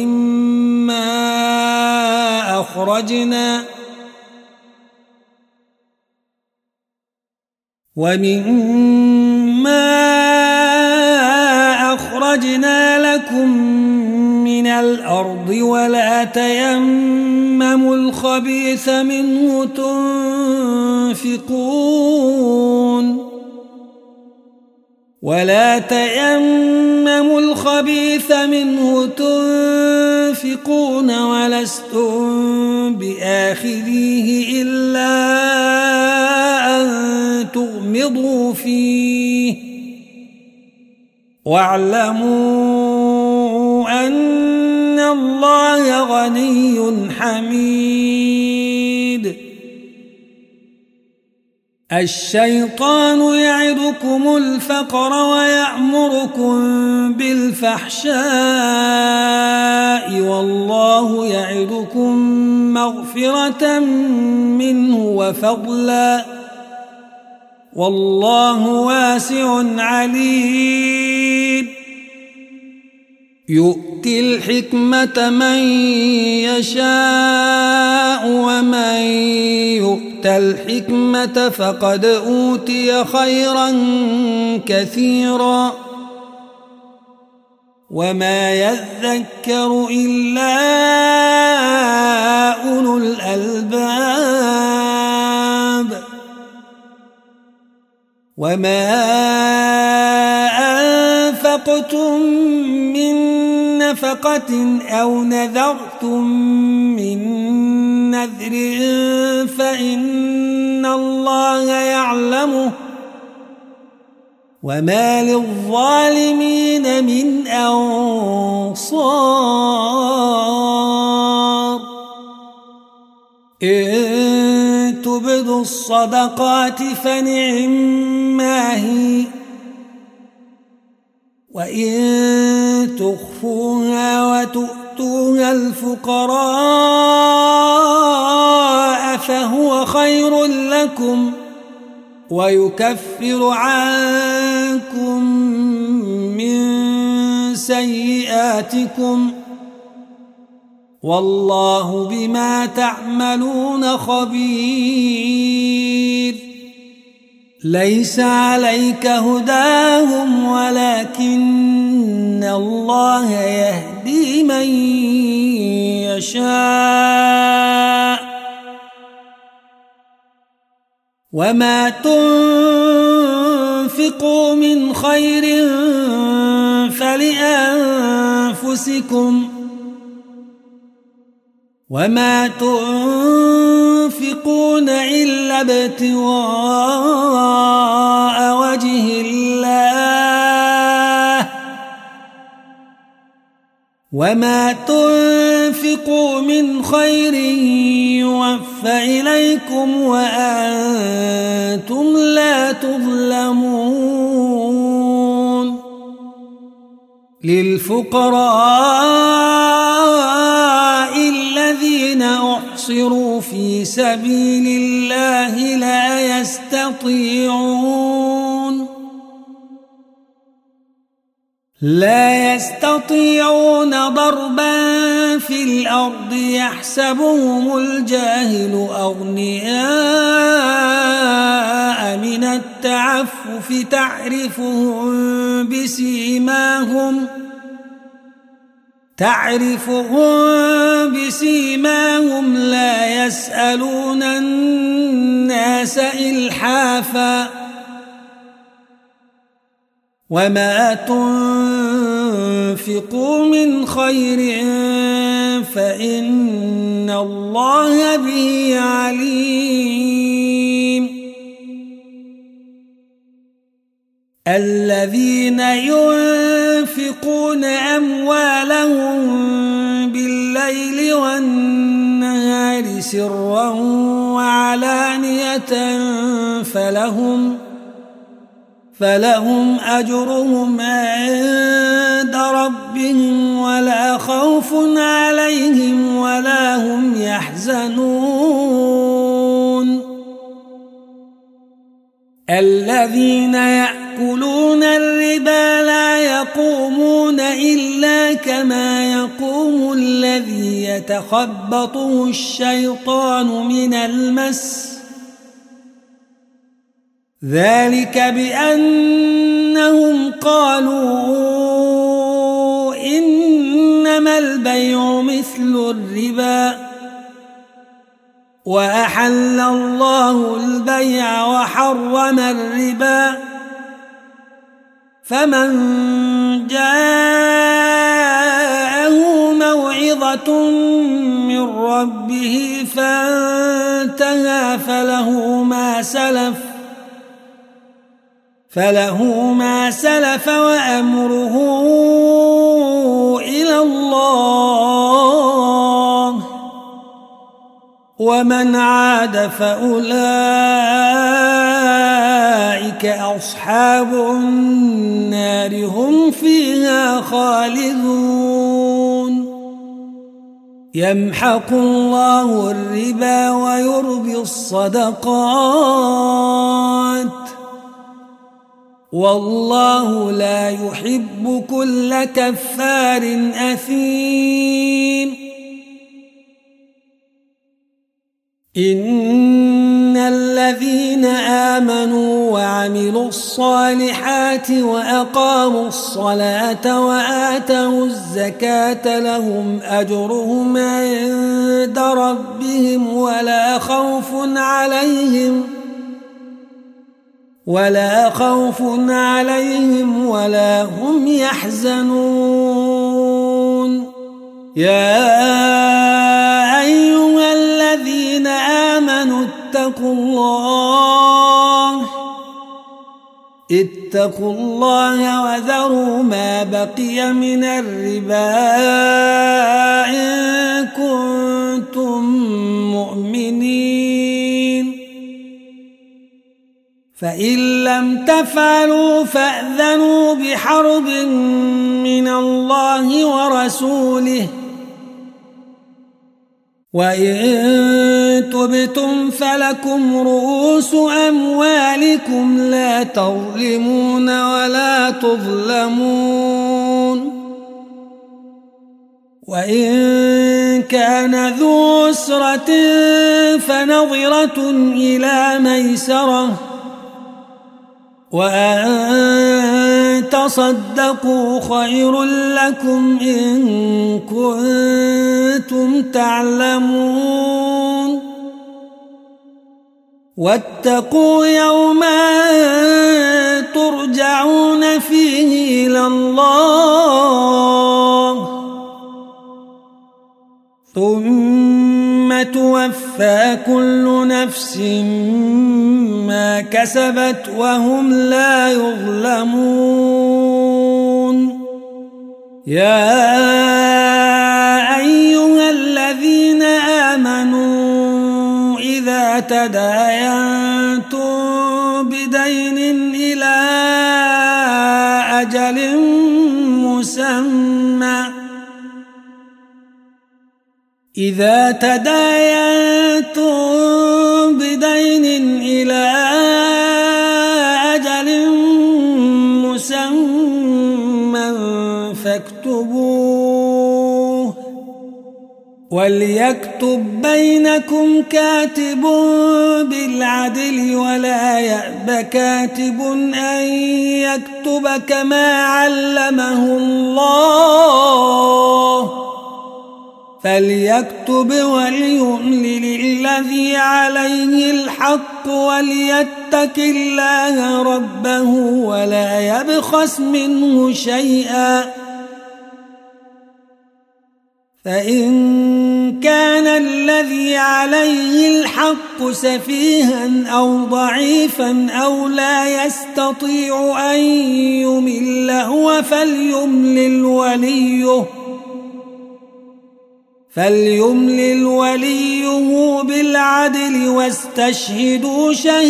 ومما أخرجنا لكم من الأرض ولا تيمموا الخبيث منه تنفقون ولستم بآخذيه إلا أن تغمضوا فيه واعلموا أن الله غني حميد. الشيطان يعدكم الفقر ويأمركم بالفحشاء والله يعدكم مغفرة منه وفضلا والله واسع عليم. يؤتي الحكمة من يشاء ومن يؤت الحكمة فقد أوتي خيرا كثيرا وما يذكر إلا أولو الألباب. وما أنفقتم من نفقة أو نذرتم من نذر فإن الله يعلمه وما للظالمين من أنصار. إن تبدوا الصدقات فنعما هي وإن تخفوها وتؤتوها الفقراء فهو خير لكم ويكفر عنكم من سيئاتكم والله بما تعملون خبير. ليس عليك هداهم ولكن الله يهدي من يشاء وما تنفقوا من خير فلأنفسكم وما تنفقون إلا ابتغاء وجه الله وما تنفقوا من خير يوفى إليكم وأنتم لا تظلمون. للفقراء الذين أحصروا في سبيل الله لا يستطيعون ضربا في الأرض يحسبهم الجاهل أغنياء من التعفف تعرفهم بسيماهم لا يسألون الناس إلحافا وما تنفقوا من خير فإن الله به عليم. الذين ينفقون أموالهم بالليل والنهار سرا وعلانية فلهم أجرهم عند ربهم ولا خوف عليهم ولا هم يحزنون. الذين يأكلون الربا لا يقومون إلا كما يقوم الذي يتخبطه الشيطان من المس ذلك بأنهم قالوا إنما البيع مثل الربا وأحل الله البيع وحرم الربا فمن جاءه موعظة من ربه فانتهى فله ما سلف وأمره إلى الله ومن عاد فأولئك أصحاب النار هم فيها خالدون. يمحق الله الربا ويربي الصدقات والله لا يحب كل كفار أثيم. إن الذين آمنوا وعملوا الصالحات وأقاموا الصلاة وآتوا الزكاة لهم أجرهم عند ربهم ولا خوف عليهم ولا هم يحزنون. يا أيها الذين آمنوا اتقوا الله وذروا ما بقي من الربا إن كنتم مؤمنين فإن لم تفعلوا فأذنوا بحرب من الله ورسوله وإن تبتم فلكم رؤوس أموالكم لا تظلمون ولا تظلمون وإن كان ذو عسرة فنظرة إلى ميسرة وأن تصدقوا خير لكم إن كنتم تعلمون واتقوا يوما ترجعون فيه إلى الله ثم توفى كل نفس ما كسبت وهم لا يظلمون يا أيها الذين آمنوا إذا تداينتم بدين إلى أجل مسمى إذا تداينتم بدين إلى أجل مسمى فاكتبوه وليكتب بينكم كاتب بالعدل ولا يأب كاتب أن يكتب كما علمه الله فليكتب وليملل الذي عليه الحق وليتق الله ربه ولا يبخس منه شيئا فإن كان الذي عليه الحق سفيها أو ضعيفا أو لا يستطيع أن يمل هو فليملل وليه بالعدل واستشهدوا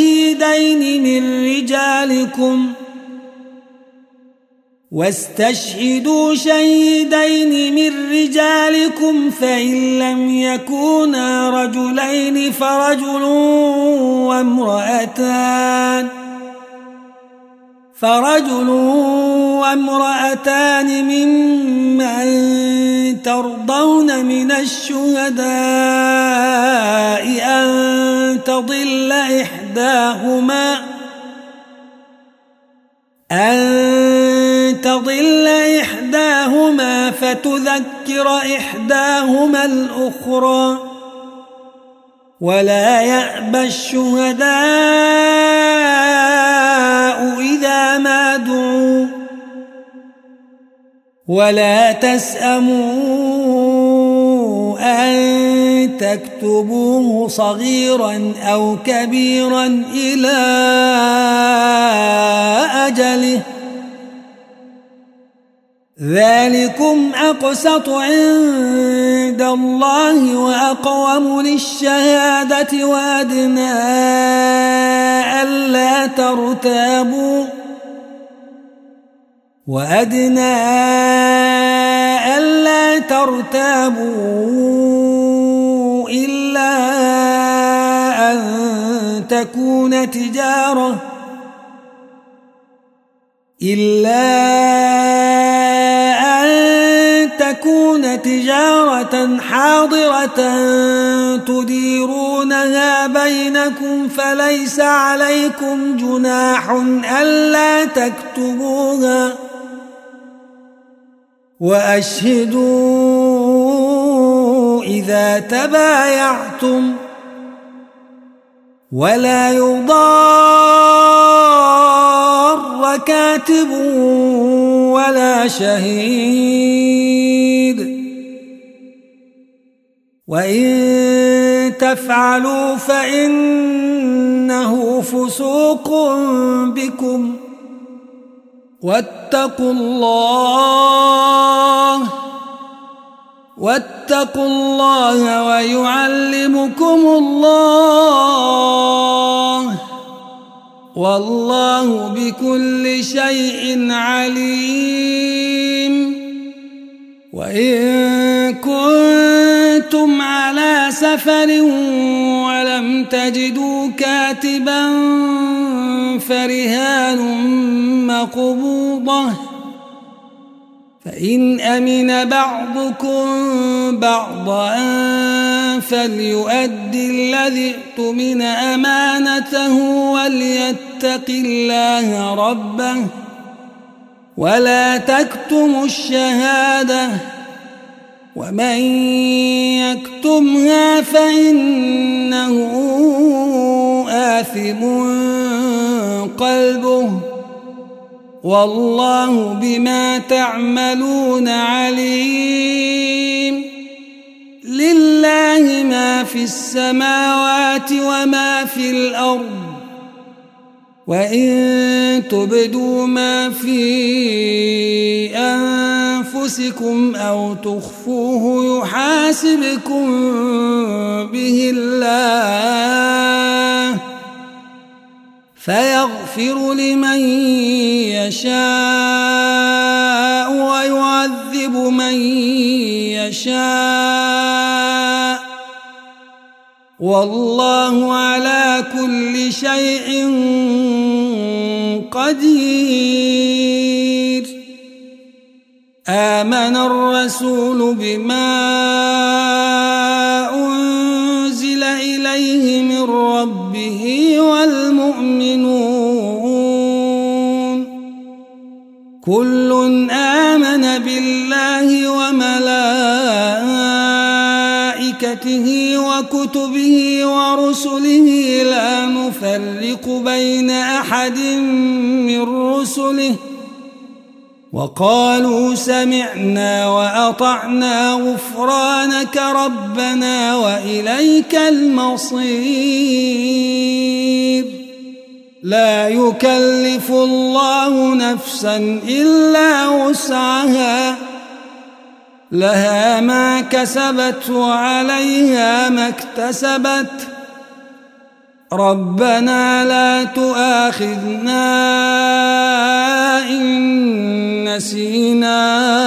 شهيدين من رجالكم فإن لم يكونا رجلين فرجل وامرأتان ممن ترضون من الشهداء أن تضل إحداهما فتذكر إحداهما الأخرى ولا يأبى الشهداء إذا ما دعوا ولا تسأموا أن تكتبوه صغيرا أو كبيرا إلى أجله ذلكم أقسط عند الله وأقوم للشهادة وأدنى ألا ترتابوا إلا أن تكون تجارة حاضرة تديرونها بينكم فليس عليكم جناح ألا تكتبوها وأشهدوا إذا تبايعتم ولا يضار كاتب ولا شهيد وإن تفعلوا فإنه فسوق بكم واتقوا الله ويعلمكم الله والله بكل شيء عليم. وإن كنتم على سفر ولم تجدوا كاتبا فرهان مقبوضة، فإن أمن بعضكم بعضا فليؤد الذي اؤتمن أمانته وليتق الله ربه ولا تكتموا الشهادة، ومن يكتمها فإنه آثم قلبه، والله بما تعملون عليم. لله ما في السماوات وما في الأرض، وإن تبدوا ما في أنفسكم أو تخفوه يحاسبكم به الله فيغفر لمن يشاء ويعذب من يشاء، والله على كل شيء قدير. آمن الرسول بما أنزل إليه من ربه والمؤمنون كل آمن بالله وملائكته وكتبه ورسله لا نفرق بين أحد من رسله وقالوا سمعنا وأطعنا غفرانك ربنا وإليك المصير. لا يكلف الله نفسا إلا وسعها، لها ما كسبت وعليها ما اكتسبت، ربنا لا تؤاخذنا إن نسينا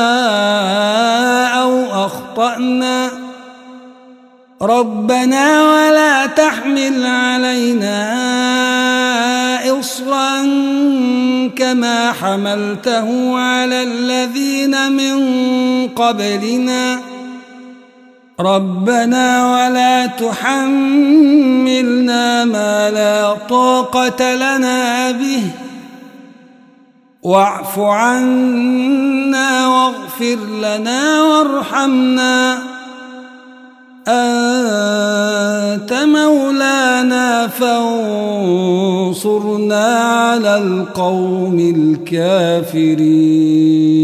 أو أخطأنا، ربنا ولا تحمل علينا إصرا كما حملته على الذين من قبلنا، ربنا ولا تحملنا ما لا طاقة لنا به واعف عنا واغفر لنا وارحمنا أنت مولانا فانصرنا على القوم الكافرين.